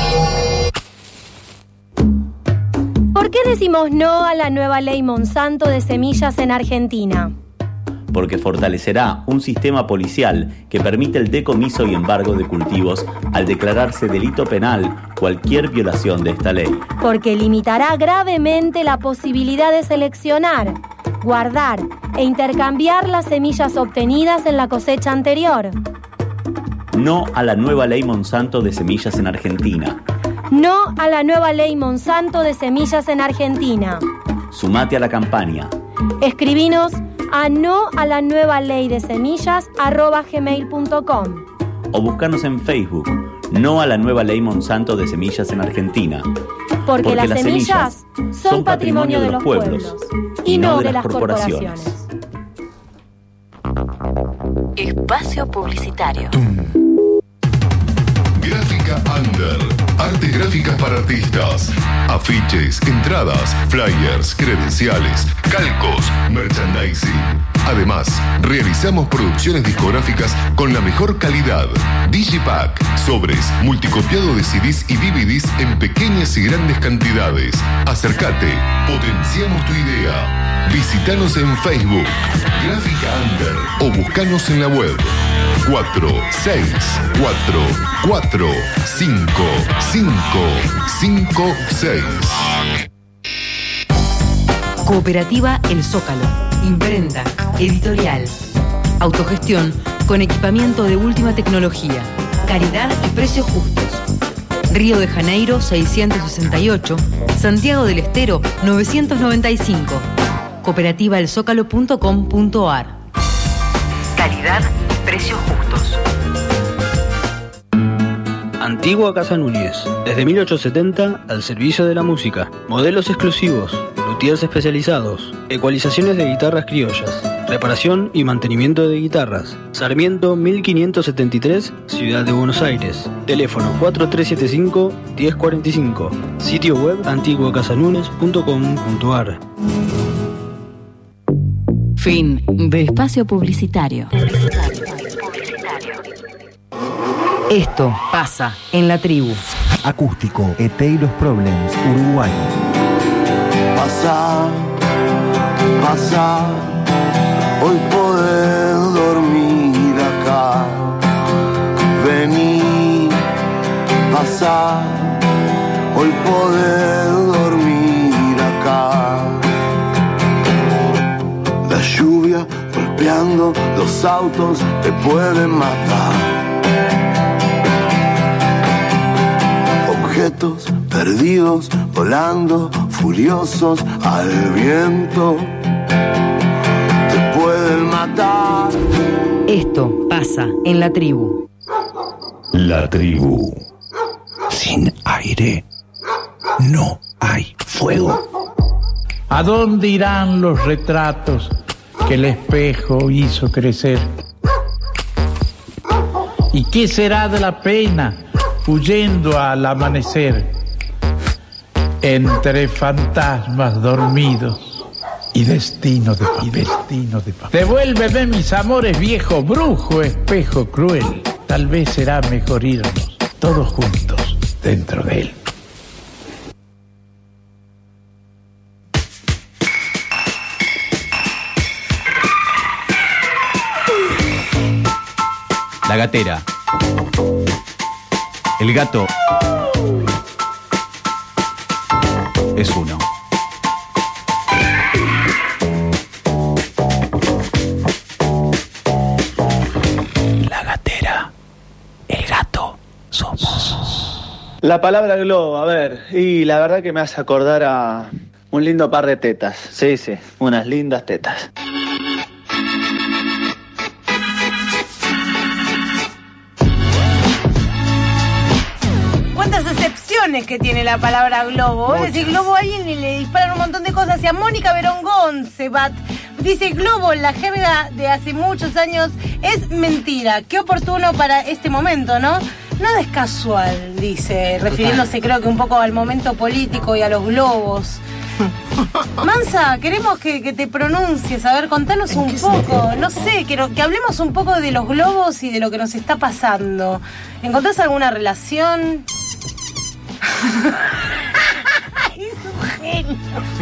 ¿Por qué decimos no a la nueva ley Monsanto de semillas en Argentina? Porque fortalecerá un sistema policial que permite el decomiso y embargo de cultivos al declararse delito penal cualquier violación de esta ley. Porque limitará gravemente la posibilidad de seleccionar, guardar e intercambiar las semillas obtenidas en la cosecha anterior. No a la nueva ley Monsanto de semillas en Argentina. No a la nueva ley Monsanto de semillas en Argentina. Sumate a la campaña. Escribinos a no a la nueva ley de semillas @gmail.com o buscarnos en Facebook, no a la nueva ley Monsanto de semillas en Argentina. Porque las semillas son patrimonio de los pueblos y no de las corporaciones. Espacio publicitario. Gráfica Under. Artes gráficas para artistas. Afiches, entradas, flyers, credenciales, calcos, merchandising. Además, realizamos producciones discográficas con la mejor calidad. Digipack, sobres, multicopiado de CDs y DVDs en pequeñas y grandes cantidades. Acércate, potenciamos tu idea. Visítanos en Facebook, Gráfica Under, o buscanos en la web. 4644555556. Cooperativa El Zócalo. Imprenta, editorial, autogestión con equipamiento de última tecnología, calidad y precios justos. Río de Janeiro 668, Santiago del Estero 995. Cooperativaelzócalo.com.ar. Calidad y precios justos. Antigua Casa Núñez. Desde 1870 al servicio de la música. Modelos exclusivos, luthiers especializados, ecualizaciones de guitarras criollas, reparación y mantenimiento de guitarras. Sarmiento 1573, Ciudad de Buenos Aires. Teléfono 4375-1045. Sitio web antiguacasanunes.com.ar. Fin de espacio publicitario. Esto pasa en la tribu. Acústico, Eteiros Problems, Uruguay. Pasa, pasa, hoy podés dormir acá. Vení, pasa, hoy podés dormir acá. La lluvia golpeando los autos te pueden matar. Objetos perdidos volando furiosos al viento te pueden matar. Esto pasa en la tribu. La tribu. Sin aire no hay fuego. ¿A dónde irán los retratos que el espejo hizo crecer? ¿Y qué será de la pena huyendo al amanecer? Entre fantasmas dormidos y destino de papel. Devuélveme mis amores, viejo brujo, espejo cruel. Tal vez será mejor irnos todos juntos dentro de él. La gatera. El gato es uno. La gatera. El gato somos. La palabra globo, a ver, y la verdad que me hace acordar a un lindo par de tetas. Sí, unas lindas tetas. ¿Cuántas excepciones que tiene la palabra globo? Es decir, globo a alguien le disparan un montón de cosas. Y a Mónica Berongón Sebat dice: globo en la jerga de hace muchos años es mentira. Qué oportuno para este momento, ¿no? Nada es casual, dice, refiriéndose creo que un poco al momento político y a los globos. Mansa, queremos que te pronuncies, a ver, contanos un poco, no sé, que hablemos un poco de los globos y de lo que nos está pasando. ¿Encontrás alguna relación? Es un genio.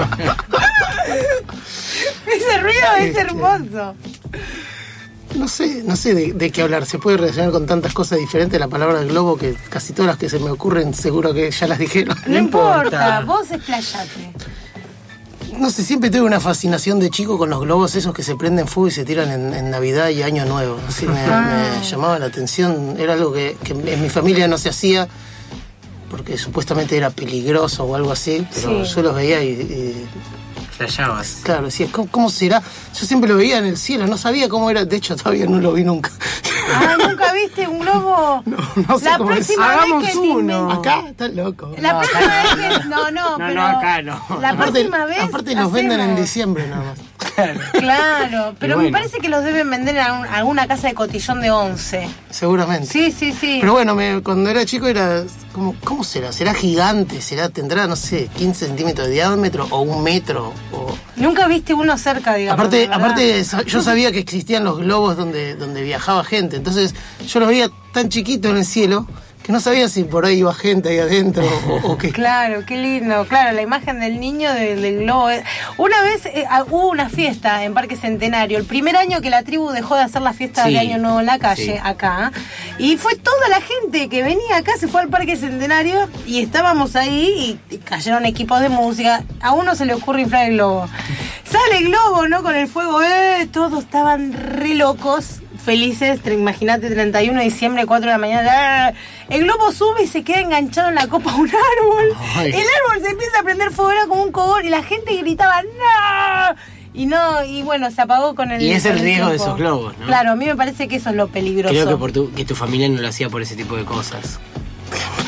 Ese ruido es hermoso. No sé de qué hablar. Se puede relacionar con tantas cosas diferentes la palabra globo que casi todas las que se me ocurren seguro que ya las dijeron. No importa, vos explayate. No sé, siempre tuve una fascinación de chico con los globos esos que se prenden fuego y se tiran en Navidad y Año Nuevo. Así me llamaba la atención. Era algo que en mi familia no se hacía porque supuestamente era peligroso o algo así, pero yo los veía y flashabas. Claro, decía, ¿cómo será? Yo siempre lo veía en el cielo, no sabía cómo era, de hecho todavía no lo vi nunca. Ah, ¿nunca viste un globo? No sé la cómo próxima es. vez Hagamos que uno. Acá, estás loco. La próxima vez que... No, pero... acá no. La próxima vez aparte los venden en diciembre nada más. Claro, pero bueno, me parece que los deben vender en alguna casa de cotillón de 11. Seguramente. Sí. Pero bueno, cuando era chico era... ¿Cómo será? ¿Será gigante? ¿Tendrá, no sé, 15 centímetros de diámetro o 1 metro? Nunca viste uno cerca, digamos. Aparte yo sabía que existían los globos donde viajaba gente. Entonces yo los veía tan chiquitos en el cielo que no sabía si por ahí iba gente ahí adentro o qué. Claro, qué lindo. Claro, la imagen del niño del globo. Una vez hubo una fiesta en Parque Centenario, el primer año que la tribu dejó de hacer la fiesta de Año Nuevo en la calle, acá. Y fue toda la gente que venía acá, se fue al Parque Centenario y estábamos ahí y cayeron equipos de música. A uno se le ocurre inflar el globo. Sale el globo, ¿no? Con el fuego, todos estaban re locos. Felices, imagínate, 31 de diciembre, 4 de la mañana. El globo sube y se queda enganchado en la copa de un árbol. Ay. El árbol se empieza a prender fuego, era como un cogor, y la gente gritaba ¡no! Y bueno, se apagó con el... Y es el riesgo de esos globos, ¿no? Claro, a mí me parece que eso es lo peligroso. Creo que tu familia no lo hacía por ese tipo de cosas.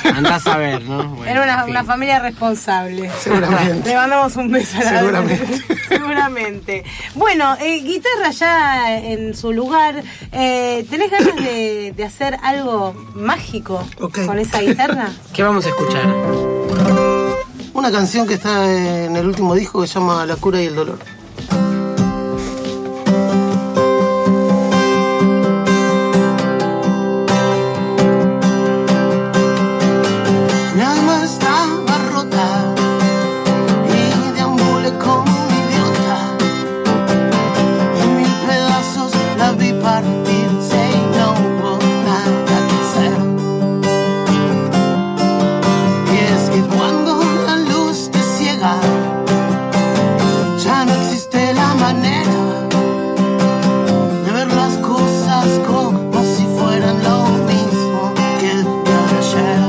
Andás a ver, ¿no? Bueno, era una familia responsable. Seguramente. Le mandamos un beso a la Seguramente. Bueno, guitarra ya en su lugar. ¿Tenés ganas de hacer algo mágico con esa guitarra? ¿Qué vamos a escuchar? Una canción que está en el último disco que se llama La cura y el dolor. Mi alma estaba rota y deambulé como un idiota. En mil pedazos la vi partirse y no hubo nada que hacer. Y es que cuando la luz te ciega, ya no existe la manera de ver las cosas como si fueran lo mismo que el día de ayer.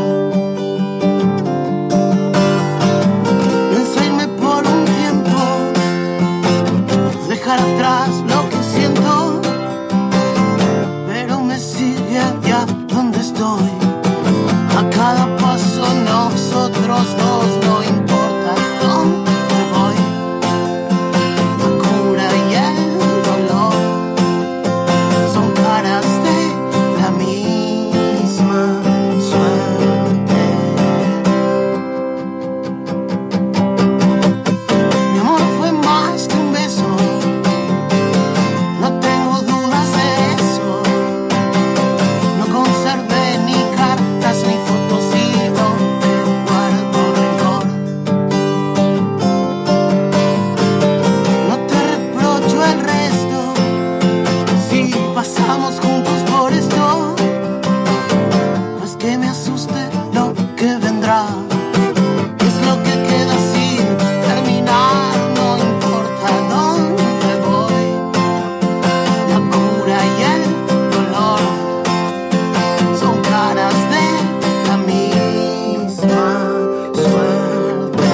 Pienso irme por un tiempo, dejar atrás lo que siento, pero me sigue allá donde estoy. A cada paso nosotros dos, no importa dónde voy. La cura y el dolor son caras de la misma suerte. Mi amor fue más que un beso, no tengo dudas de eso. No conservé ni cartas ni fotos y no te guardo rencor. No te reprocho el resto si pasamos juntos por esto. No es que me asuste lo que vendrá, es lo que queda sin terminar. No importa dónde voy, la cura y el dolor son caras de la misma suerte.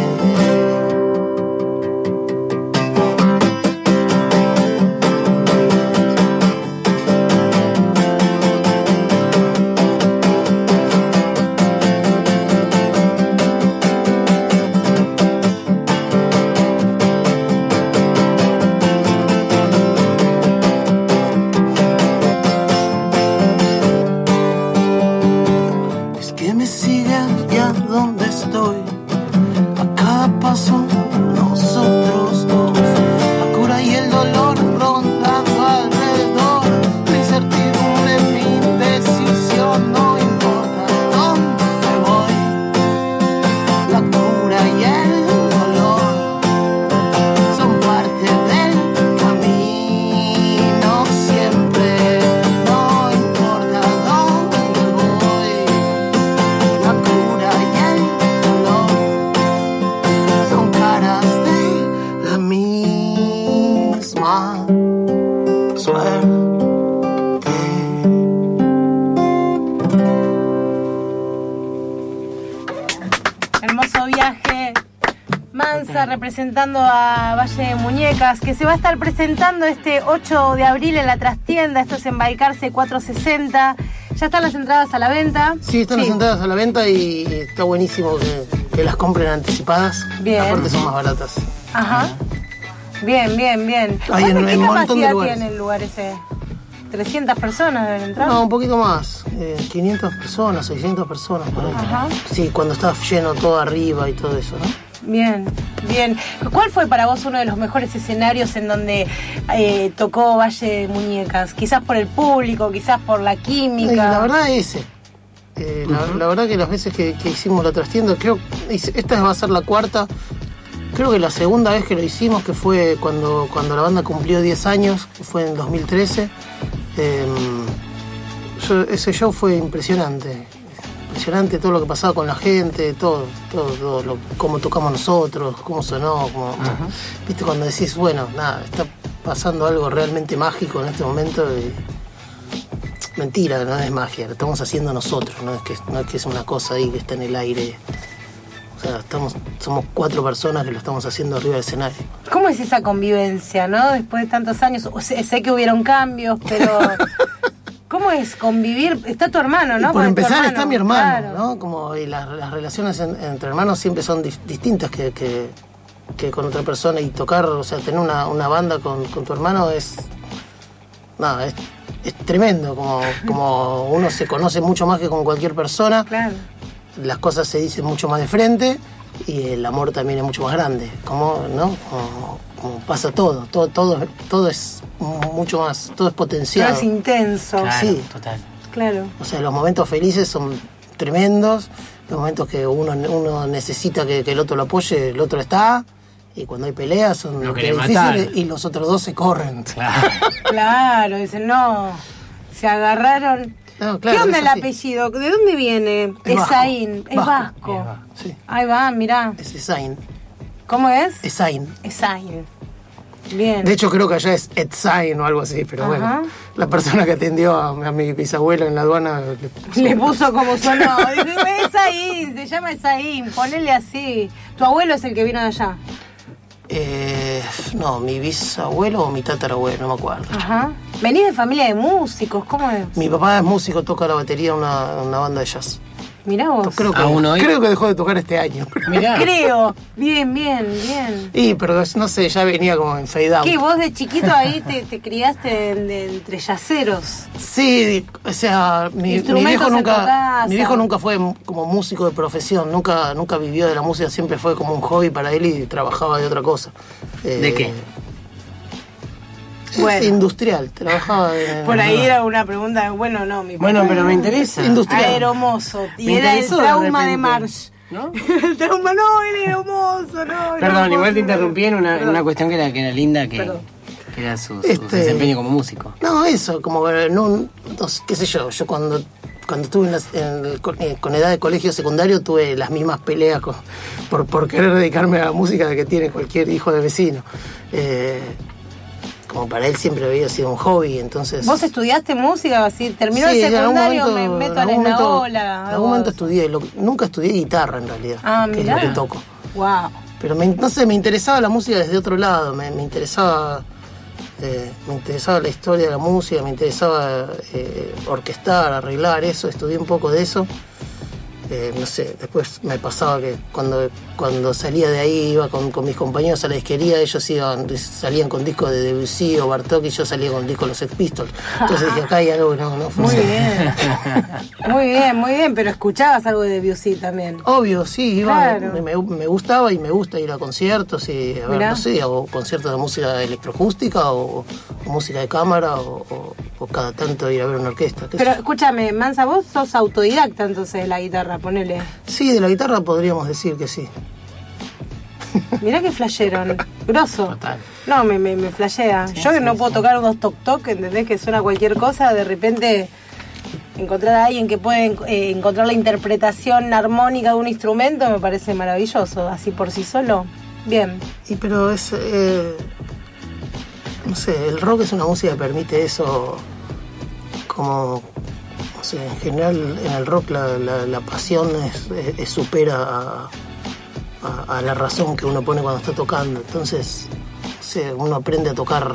Es que me sigue allá donde estoy. A cada paso nosotros dos. La cura y el dolor rondando alrededor. La incertidumbre, mi indecisión. No importa dónde voy. La cura y el dolor son parte del camino siempre. No importa dónde voy. La cura y el dolor son caras de la misma suerte. Hermoso viaje. Mansa representando a Valle de Muñecas, que se va a estar presentando este 8 de abril en la trastienda. Esto es en Balcarce 460. ¿Ya están las entradas a la venta? Sí, están las entradas a la venta y está buenísimo que las compren anticipadas. Bien. Aparte son más baratas. Ajá. Bien. Hay en ¿Qué un montón de capacidad lugares. tiene el lugar ese? ¿300 personas deben entrar? No, un poquito más. 500 personas, 600 personas por ahí. Ajá. Sí, cuando está lleno todo arriba y todo eso, ¿no? Bien. ¿Cuál fue para vos uno de los mejores escenarios en donde tocó Valle de Muñecas? Quizás por el público, quizás por la química. La verdad ese. La verdad que las veces que hicimos la trastienda, creo esta va a ser la cuarta. Creo que la segunda vez que lo hicimos, que fue cuando la banda cumplió 10 años, que fue en 2013. Ese show fue impresionante. Impresionante todo lo que pasaba con la gente, todo cómo tocamos nosotros, cómo sonó, viste, cuando decís, bueno, nada, está pasando algo realmente mágico en este momento. Mentira, no es magia, lo estamos haciendo nosotros, no es que es una cosa ahí que está en el aire. O sea, somos 4 personas que lo estamos haciendo arriba del escenario. ¿Cómo es esa convivencia, no? Después de tantos años, sé que hubieron cambios, pero ¿Cómo es convivir? Está tu hermano, ¿no? Por empezar está mi hermano, claro. ¿no? Como y las relaciones entre hermanos siempre son distintas que con otra persona, y tocar, o sea, tener una banda con tu hermano es tremendo, como uno se conoce mucho más que con cualquier persona. Claro. Las cosas se dicen mucho más de frente y el amor también es mucho más grande, como pasa todo es mucho más, todo es potenciado. Todo es intenso. Claro, sí, total. Claro. O sea, los momentos felices son tremendos, los momentos que uno necesita que el otro lo apoye, el otro está, y cuando hay peleas son difíciles y los otros dos se corren. Claro, dicen, no, se agarraron. No, claro, ¿qué onda el así. apellido? ¿De dónde viene? Esaín, es vasco. Sí. Ahí va, mirá. Es Esaín. ¿Cómo es? Esaín. Esaín. Bien. De hecho creo que allá es Etzain o algo así, pero bueno, la persona que atendió a mi bisabuelo en la aduana le puso como sonó. Dice, Esaín, se llama Esaín, ponele así. ¿Tu abuelo es el que vino de allá? No, mi bisabuelo o mi tatarabuelo, no me acuerdo. Ajá. ¿Venís de familia de músicos? ¿Cómo es? Mi papá es músico, toca la batería en una banda de jazz. Mirá vos. Creo que dejó de tocar este año. Mirá. Creo. Bien. Y, pero no sé, ya venía como en fade out. ¿Qué? ¿Vos de chiquito ahí te criaste entre yaceros? Sí, o sea, mi viejo nunca fue como músico de profesión, nunca vivió de la música, siempre fue como un hobby para él y trabajaba de otra cosa. ¿De qué? Es industrial, trabajaba por ahí era una pregunta, bueno, no, mi papá. Bueno, pero me interesa. Industrial. Aeromozo. Y era el trauma de Marsh. ¿No? El trauma, no, él era hermoso, no. Perdón, igual te interrumpí en una cuestión que era linda, que era su desempeño como músico. No, eso, como qué sé yo cuando estuve con edad de colegio secundario tuve las mismas peleas por querer dedicarme a la música de que tiene cualquier hijo de vecino. Como para él siempre había sido un hobby, entonces... ¿Vos estudiaste música? Así, terminó el secundario, me meto en la ola. En algún momento estudié, nunca estudié guitarra en realidad, que es lo que toco. Wow. Pero no sé, me interesaba la música desde otro lado, me interesaba la historia de la música, me interesaba orquestar, arreglar eso, estudié un poco de eso. No sé, después me pasaba que cuando salía de ahí iba con mis compañeros a la disquería, ellos salían con discos de Debussy o Bartók y yo salía con discos de los Sex Pistols. Entonces dije, acá hay algo que no funciona. Muy bien, pero escuchabas algo de Debussy también. Obvio, sí, iba, claro. me gustaba y me gusta ir a conciertos y a ver, no sé, o conciertos de música electroacústica o música de cámara o cada tanto ir a ver una orquesta. Pero escúchame, Mansa, vos sos autodidacta entonces de la guitarra, ponele. Sí, de la guitarra podríamos decir que sí. Mirá que flasheron, grosso. Total. No, me flashea. Sí, yo que no puedo tocar unos toc-toc, ¿entendés? Que suena cualquier cosa, de repente encontrar a alguien que puede encontrar la interpretación armónica de un instrumento me parece maravilloso, así por sí solo. Bien. Pero es... no sé, el rock es una música que permite eso, como... No sé, en general en el rock la pasión supera a la razón que uno pone cuando está tocando. Entonces, no sé, uno aprende a tocar,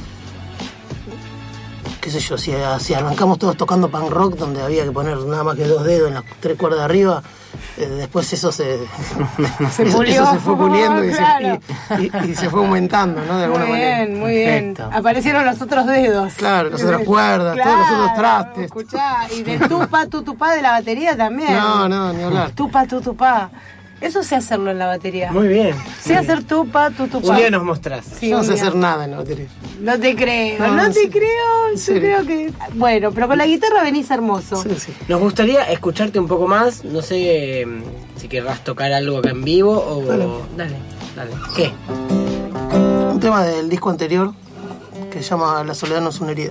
qué sé yo, si arrancamos todos tocando punk rock donde había que poner nada más que 2 dedos en las 3 cuerdas de arriba, después eso se pulió. Eso se fue puliendo Claro. y se fue aumentando, ¿no? De alguna manera. Muy bien. Aparecieron los otros dedos. Claro, las otras cuerdas, claro, todos los otros trastes. Escuchá, y del tupá de la batería también. No, ni hablar. Tupá. Eso sé hacerlo en la batería. Muy bien. Sé hacer tupá. Un día nos mostrás. Sí, yo no sé hacer nada en la batería. No te creo, no te creo. Yo creo que... Bueno, pero con la guitarra venís hermoso. Sí. Nos gustaría escucharte un poco más. No sé si querrás tocar algo acá en vivo o... Dale. ¿Qué? Un tema del disco anterior que se llama La soledad no es una herida.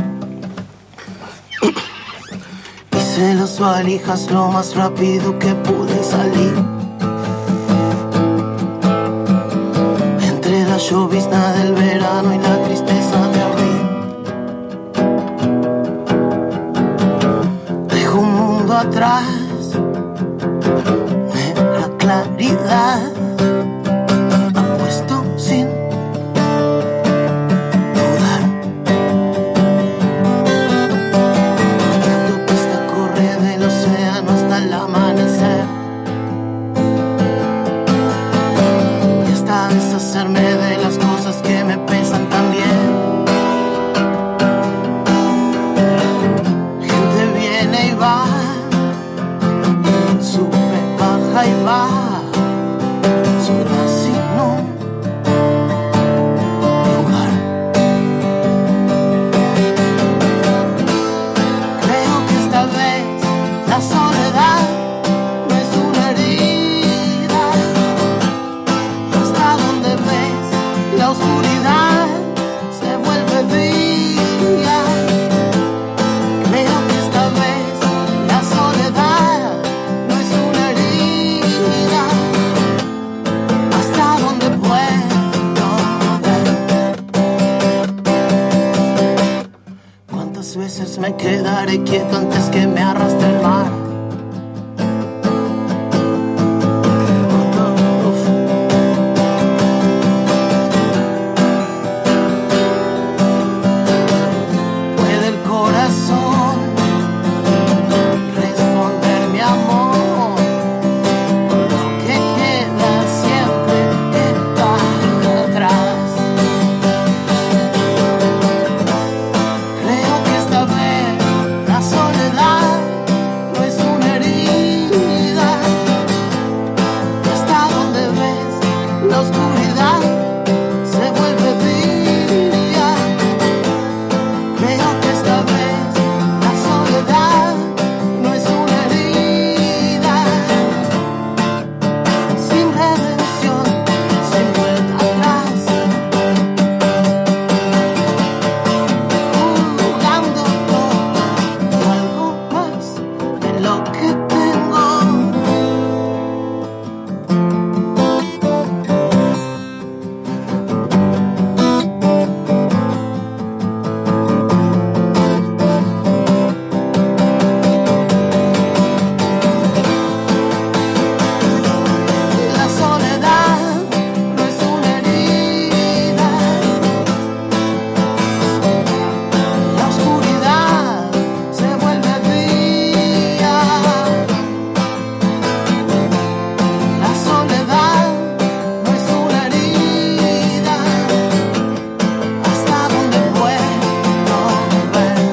Hice las valijas lo más rápido que pude salir. Entre la llovizna del verano y la tristeza de abril, dejo un mundo atrás, negra claridad, apuesto sin dudar. al amanecer y hasta deshacerme de las cosas que me pesan también. Gente viene y va, sube, baja y va, sola sin un lugar. Creo que esta vez la soledad no es una herida. Hasta donde ves la oscuridad se vuelve día. Creo que esta vez la soledad no es una herida. Hasta donde puedo ver. ¿Cuántas veces me quedaré quieto antes que me arrastre el mar? ¿Puede el corazón responder mi amor? Por lo que queda siempre está atrás. Creo que esta vez la soledad no es una herida. Hasta donde ves la oscuridad se vuelve día. Creo que esta vez la soledad no es una herida. Sin redención, sin vuelta atrás. Jugando todo algo más de lo que tengo. La soledad no es una herida. La oscuridad se vuelve día. La soledad no es una herida. Hasta donde puedo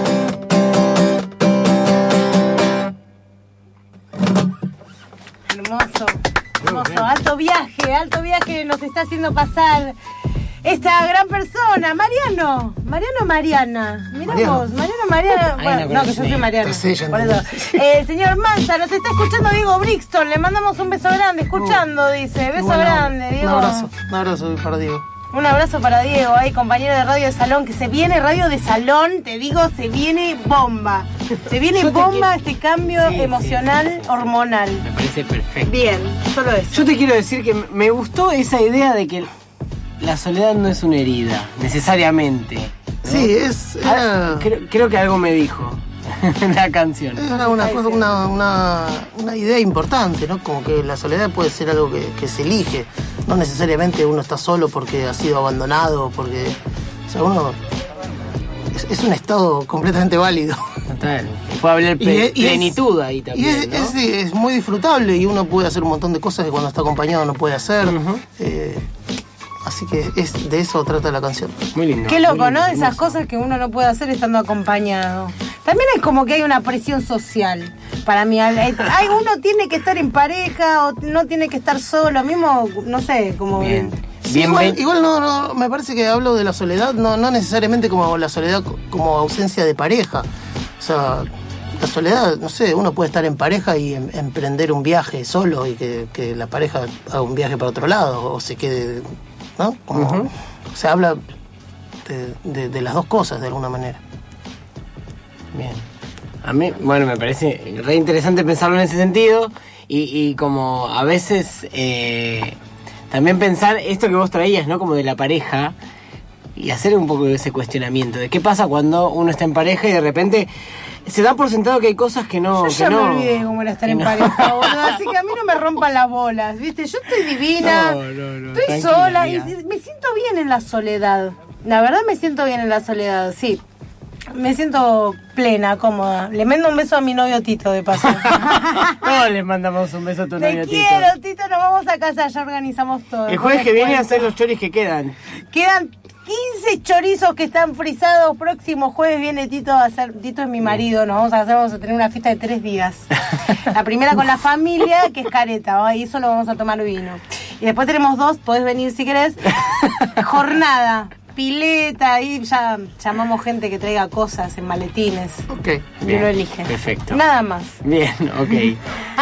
ver. Hermoso, hermoso. Alto viaje nos está haciendo pasar esta gran persona, Mariano. Mariana. Mirá vos, Mariana. Bueno, no, que yo soy Mariana. Por eso. Señor Mansa, nos está escuchando Diego Brixton. Le mandamos un beso grande, escuchando, dice. Beso grande, Diego. Un abrazo para Diego. Un abrazo para Diego, compañero de Radio de Salón, que se viene Radio de Salón, te digo, se viene bomba. Se viene bomba este cambio emocional, hormonal. Me parece perfecto. Bien, solo eso. Yo te quiero decir que me gustó esa idea de que la soledad no es una herida, necesariamente, ¿no? Sí, creo que algo me dijo la canción. Era una idea importante, ¿no? Como que la soledad puede ser algo que se elige. No necesariamente uno está solo porque ha sido abandonado, porque... O sea, uno... Es un estado completamente válido. Total. Puede haber plenitud ahí también, ¿no? Es muy disfrutable y uno puede hacer un montón de cosas que cuando está acompañado no puede hacer. Así que de eso trata la canción. Muy lindo. Qué loco, ¿no? Hermoso. Esas cosas que uno no puede hacer estando acompañado. También es como que hay una presión social. Para mí, uno tiene que estar en pareja o no tiene que estar solo. Mismo, no sé, como... Bien. Sí, igual no, me parece que hablo de la soledad, no necesariamente como la soledad como ausencia de pareja. O sea, la soledad, no sé, uno puede estar en pareja y emprender un viaje solo y que la pareja haga un viaje para otro lado o se quede, ¿no? Como, se habla de las dos cosas de alguna manera. Bien. A mí, bueno, me parece re interesante pensarlo en ese sentido y como a veces también pensar esto que vos traías, ¿no? Como de la pareja y hacer un poco de ese cuestionamiento de qué pasa cuando uno está en pareja y de repente se da por sentado que hay cosas que no... Yo ya me olvidé cómo era estar en pareja, boludo, así que a mí no me rompan las bolas, ¿viste? Yo estoy divina, estoy sola y me siento bien en la soledad. La verdad me siento bien en la soledad, sí. Me siento plena, cómoda. Le mando un beso a mi novio Tito, de paso. No, Todos les mandamos un beso a tu novio, Te Tito. quiero, Tito, nos vamos a casa, ya organizamos todo. El jueves que viene a hacer los choris que quedan. Quedan 15 chorizos que están frisados. Próximo jueves viene Tito a hacer. Tito es mi marido, vamos a tener una fiesta de 3 días. La primera con la familia, que es careta, ahí solo vamos a tomar vino. Y después tenemos 2, podés venir si querés. Jornada, pileta, ahí ya llamamos gente que traiga cosas en maletines. Ok, Y bien. uno elige. Perfecto. Nada más. Bien, ok.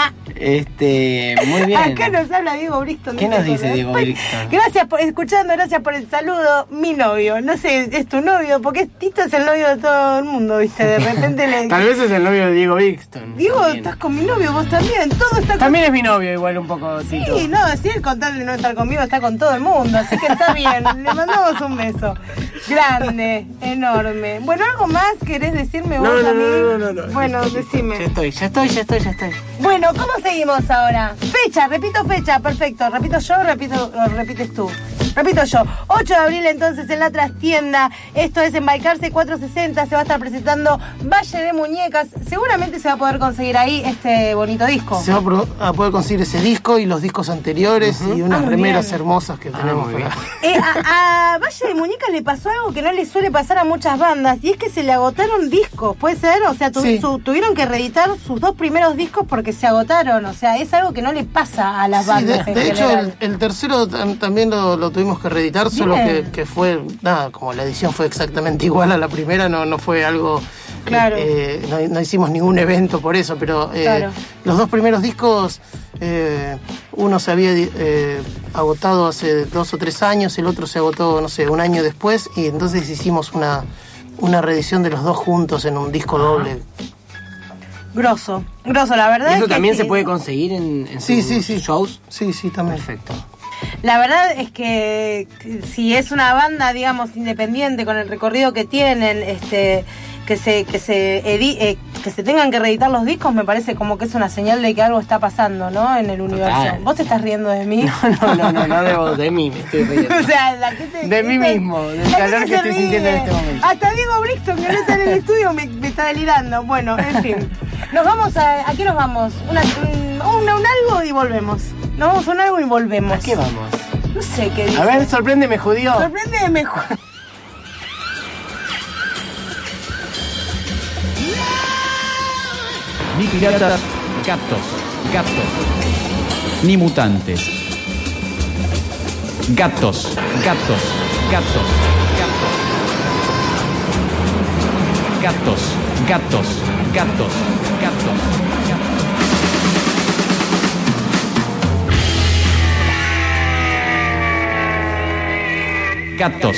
Muy bien. Acá nos habla Diego Brixton. ¿Qué nos dice Diego Brixton? Gracias por gracias por el saludo. Mi novio, no sé, es tu novio, porque Tito es el novio de todo el mundo, ¿viste? De repente le... Tal vez es el novio de Diego Brixton. Diego, También. estás con mi novio, vos también, todo está con... También es mi novio igual un poco, Tito. Sí, no, si él con tal de no estar conmigo está con todo el mundo, así que está bien. Le mandamos un beso. Grande, enorme. Bueno, ¿algo más querés decirme vos a mí? No. Bueno, decime. Ya estoy. Bueno, ¿cómo seguimos ahora? Repito fecha, perfecto. Repito yo, repites tú. Repito yo, 8 de abril entonces en la trastienda, esto es en Balcarce 460, se va a estar presentando Valle de Muñecas, seguramente se va a poder conseguir ahí este bonito disco. Se va a poder conseguir ese disco y los discos anteriores y unas remeras hermosas que tenemos para... A Valle de Muñecas le pasó algo que no le suele pasar a muchas bandas, y es que se le agotaron discos, ¿puede ser? O sea, tuvieron que reeditar sus 2 primeros discos porque se agotaron, o sea, es algo que no le pasa a las bandas en de hecho, general. el tercero también lo tuvimos que reeditar, solo que fue, nada, como la edición fue exactamente igual a la primera, no fue algo... Claro. No hicimos ningún evento por eso, pero Claro. los 2 primeros discos, uno se había agotado hace 2 o 3 años, el otro se agotó, no sé, un año después, y entonces hicimos una reedición de los 2 juntos en un disco doble. Grosso, la verdad. ¿Y eso es que también sí. se puede conseguir en Sí, sus shows? Sí, también. Perfecto. La verdad es que si es una banda, digamos, independiente con el recorrido que tienen, que se tengan que reeditar los discos, me parece como que es una señal de que algo está pasando, ¿no? En el universo. Total. ¿Vos te estás riendo de mí? No de vos, de mí me estoy riendo. O sea, la gente... De mí mismo, del calor que estoy sintiendo en este momento. Hasta Diego Brixton, que no está en el estudio, me está delirando. Bueno, en fin. Nos vamos ¿a qué nos vamos? Un algo y volvemos. Nos vamos a un algo y volvemos. ¿A qué vamos? No sé qué dice. A ver, sorpréndeme, judío. Sorpréndeme, Ni piratas, gatos. Ni mutantes. Gatos. Gatos.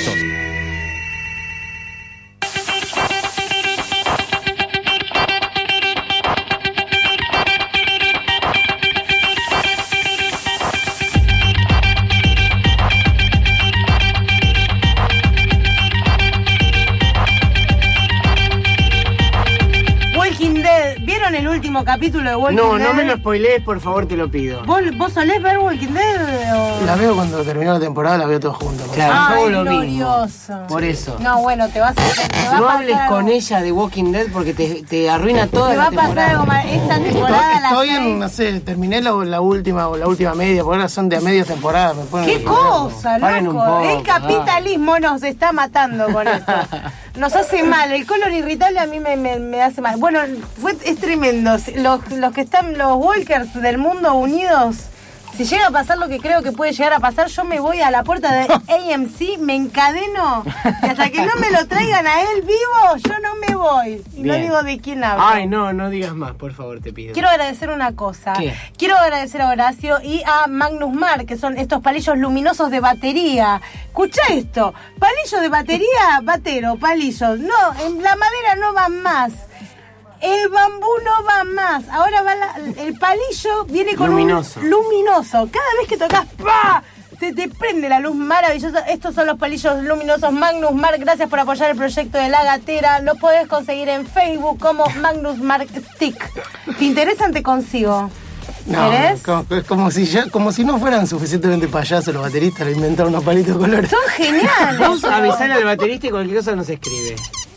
Walking Dead. ¿Vieron el último capítulo de Walking Dead? No me lo spoilees, por favor, te lo pido. ¿Vos solés ver Walking Dead o...? La veo cuando terminó la temporada, la veo todos juntos. Claro, Ay, yo lo mismo. glorioso. Por eso. No, bueno, te va a No pasar hables algo. con ella de Walking Dead porque te arruina toda Te la va a pasar temporada. algo mal. Esta temporada Estoy la en, no sé, terminé la última media, porque ahora son de a media temporada. Me ponen ¡Qué de cosa, Paren un loco! poco, El capitalismo nos está matando con esto. Nos hace mal. El colon irritable a mí me hace mal. Bueno, es tremendo. Los que están, los walkers del mundo unidos, si llega a pasar lo que creo que puede llegar a pasar, yo me voy a la puerta de AMC, me encadeno, y hasta que no me lo traigan a él vivo, yo no me voy. Y no Bien. digo de quién hablo. Ay, no digas más, por favor, te pido. Quiero agradecer una cosa. ¿Qué? Quiero agradecer a Horacio y a Magnus Mar, que son estos palillos luminosos de batería. Escucha esto. Palillos de batería, batero, palillos. No, en la madera no van más. El bambú no va más. Ahora va el palillo, viene con luminoso. un luminoso. Cada vez que tocas, ¡pah! Se te prende la luz maravillosa. Estos son los palillos luminosos Magnus Mark. Gracias por apoyar el proyecto de La Gatera. Lo podés conseguir en Facebook como Magnus Mark Stick. ¿Te interesan? Te consigo. No, ¿Querés? como si no fueran suficientemente payasos los bateristas, le inventaron unos palitos de colores. Son geniales. Vamos a avisarle al baterista y cualquier cosa nos escribe.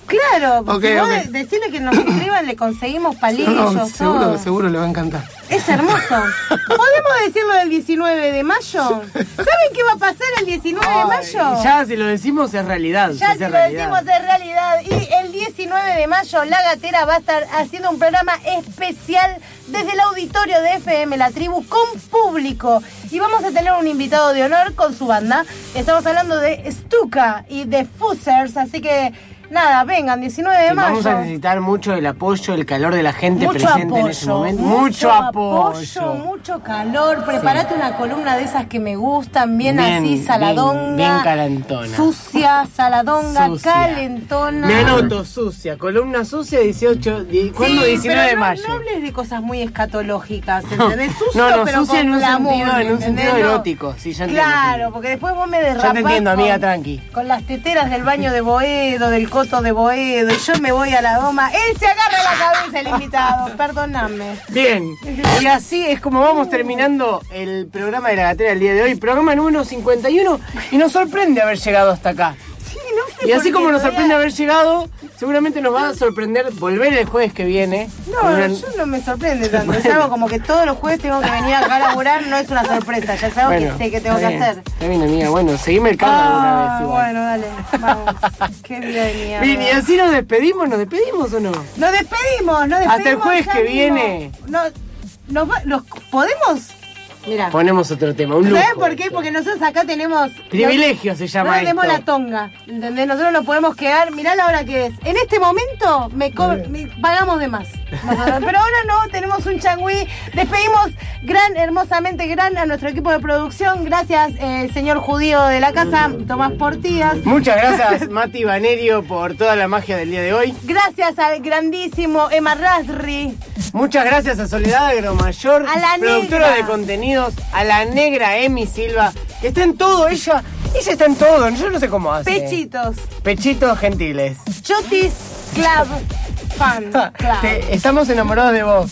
Claro, Okay, si vos okay. decirle que nos escriban, le conseguimos palillos. No, seguro le va a encantar. Es hermoso. ¿Podemos decirlo del 19 de mayo? ¿Saben qué va a pasar el 19 de mayo? Ya si lo decimos es realidad. Ya si lo decimos es realidad. Y el 19 de mayo La Gatera va a estar haciendo un programa especial desde el auditorio de FM La Tribu con público. Y vamos a tener un invitado de honor con su banda. Estamos hablando de Stuka y de Fuzzers, así que... Nada, vengan, 19 de mayo. Vamos a necesitar mucho el apoyo, el calor de la gente mucho presente apoyo, en ese momento. Mucho apoyo, mucho calor. Prepárate una columna de esas que me gustan, bien así, saladonga. Bien calentona. Sucia, saladonga, Sucia. calentona. Me anoto, sucia. Columna sucia, 18... ¿Cuándo? Sí, 19 de pero mayo. No hables de cosas muy escatológicas, ¿entendés? Sucio, No, pero sucia con en un glamour, sentido, en un sentido ¿entendés? erótico. Sí, ya entiendo. Claro, porque después vos me derrapás. Ya te entiendo, amiga, con- tranqui. Con las teteras del baño de Boedo, del coto de Boedo, y yo me voy a la goma. Él se agarra la cabeza, el invitado. Perdóname. Bien, y así es como vamos terminando el programa de La Gatera del día de hoy, programa número 51, y nos sorprende haber llegado hasta acá. Sí, no sé Y así por como qué nos sorprende todavía- haber llegado, seguramente nos va a sorprender volver el jueves que viene. No, con una- yo no me sorprende tanto. Es algo como que todos los jueves tengo que venir acá a laburar, no es una sorpresa, ya es algo Bueno, que sé que tengo que está bien, hacer. Está bien, amiga, bueno, seguime el carro alguna vez igual. Bueno, dale, vamos. Qué vida de mierda. Bien, y así nos despedimos o no? Nos despedimos. Hasta el jueves ya que mismo. viene. No, ¿los podemos? Mirá. Ponemos otro tema, un lujo. ¿Sabes por qué? Porque nosotros acá tenemos... Privilegio se llama nosotros tenemos esto. la tonga, ¿entendés? Nosotros nos podemos quedar, mirá la hora que es. En este momento pagamos de más. Nosotros. Pero ahora no, tenemos un changüí. Despedimos hermosamente a nuestro equipo de producción. Gracias, señor judío de la casa, Tomás Portías. Muchas gracias, Mati Banerio, por toda la magia del día de hoy. Gracias al grandísimo Emma Rasri. Muchas gracias a Soledad Agromayor, A la productora negra. de contenidos, a la negra Emi Silva, que está en todo, ella está en todo, yo no sé cómo hace. Pechitos. Pechitos gentiles. Chotis Club Fan Club. Estamos enamorados de vos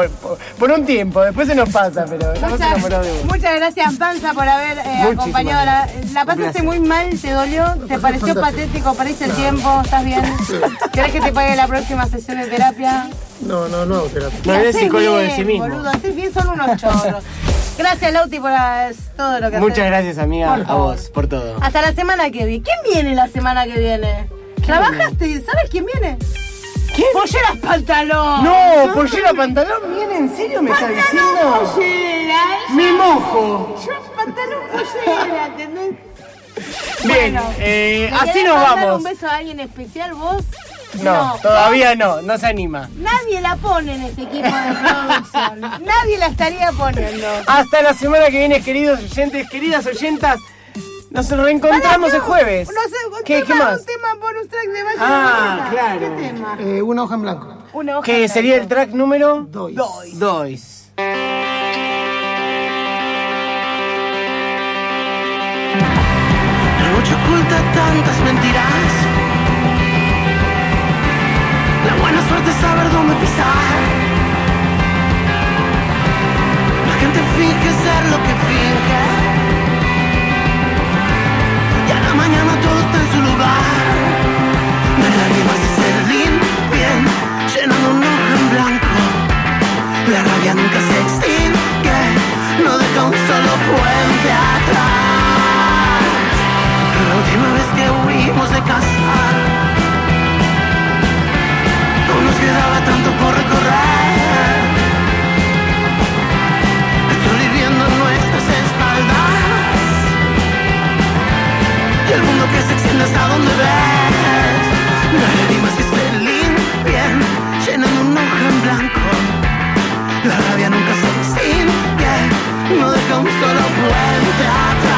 por un tiempo, después se nos pasa, pero estamos enamorados de vos. Muchas gracias, Panza, por haber acompañado. La pasaste muy mal, te dolió, te pareció patético, perdiste el tiempo, ¿estás bien? ¿Querés que te pague la próxima sesión de terapia? No hago terapia. No eres Hacés psicólogo bien, de sí mismo. Boludo, haces bien, son unos chorros. Gracias, Lauti, por todo lo que haces. Muchas gracias, amiga, Por a favor. vos, por todo. Hasta la semana que viene. ¿Quién viene la semana que viene? ¿Trabajaste? ¿Sabes quién viene? ¿Quién? Polleras Pantalón. No, pollera pantalón, ¿viene en serio? ¿Me está diciendo? Pollera. Me mojo. Pantalón pollera, ¿entendés? Bien, Bueno, ¿me así querés nos mandar vamos. un beso a alguien especial vos? No, todavía no se anima. Nadie la pone en este equipo de producción. Nadie la estaría poniendo. Hasta la semana que viene, queridos oyentes, queridas oyentas. Nos reencontramos el jueves. No sé, ¿Qué más? Un tema bonus track de Valle Ah, de la claro. ¿Qué tema? Una hoja en blanco. Una hoja Que en sería el blanco. track número Dois. 2. La noche oculta tantas mentiras. La buena suerte es saber dónde pisar. La gente finge ser lo que finge. Y a la mañana todo está en su lugar. No hay nadie más de ser limpien, llenando un ojo en blanco. La rabia nunca se extingue, no deja un solo puente atrás. La última vez que huimos de casa, no nos quedaba tanto por recorrer. Estoy viviendo en nuestras espaldas y el mundo que se extiende hasta donde ves. No hay nadie más que esté limpien, llenando un ojo en blanco. La rabia nunca se extingue, no deja un solo puente atrás.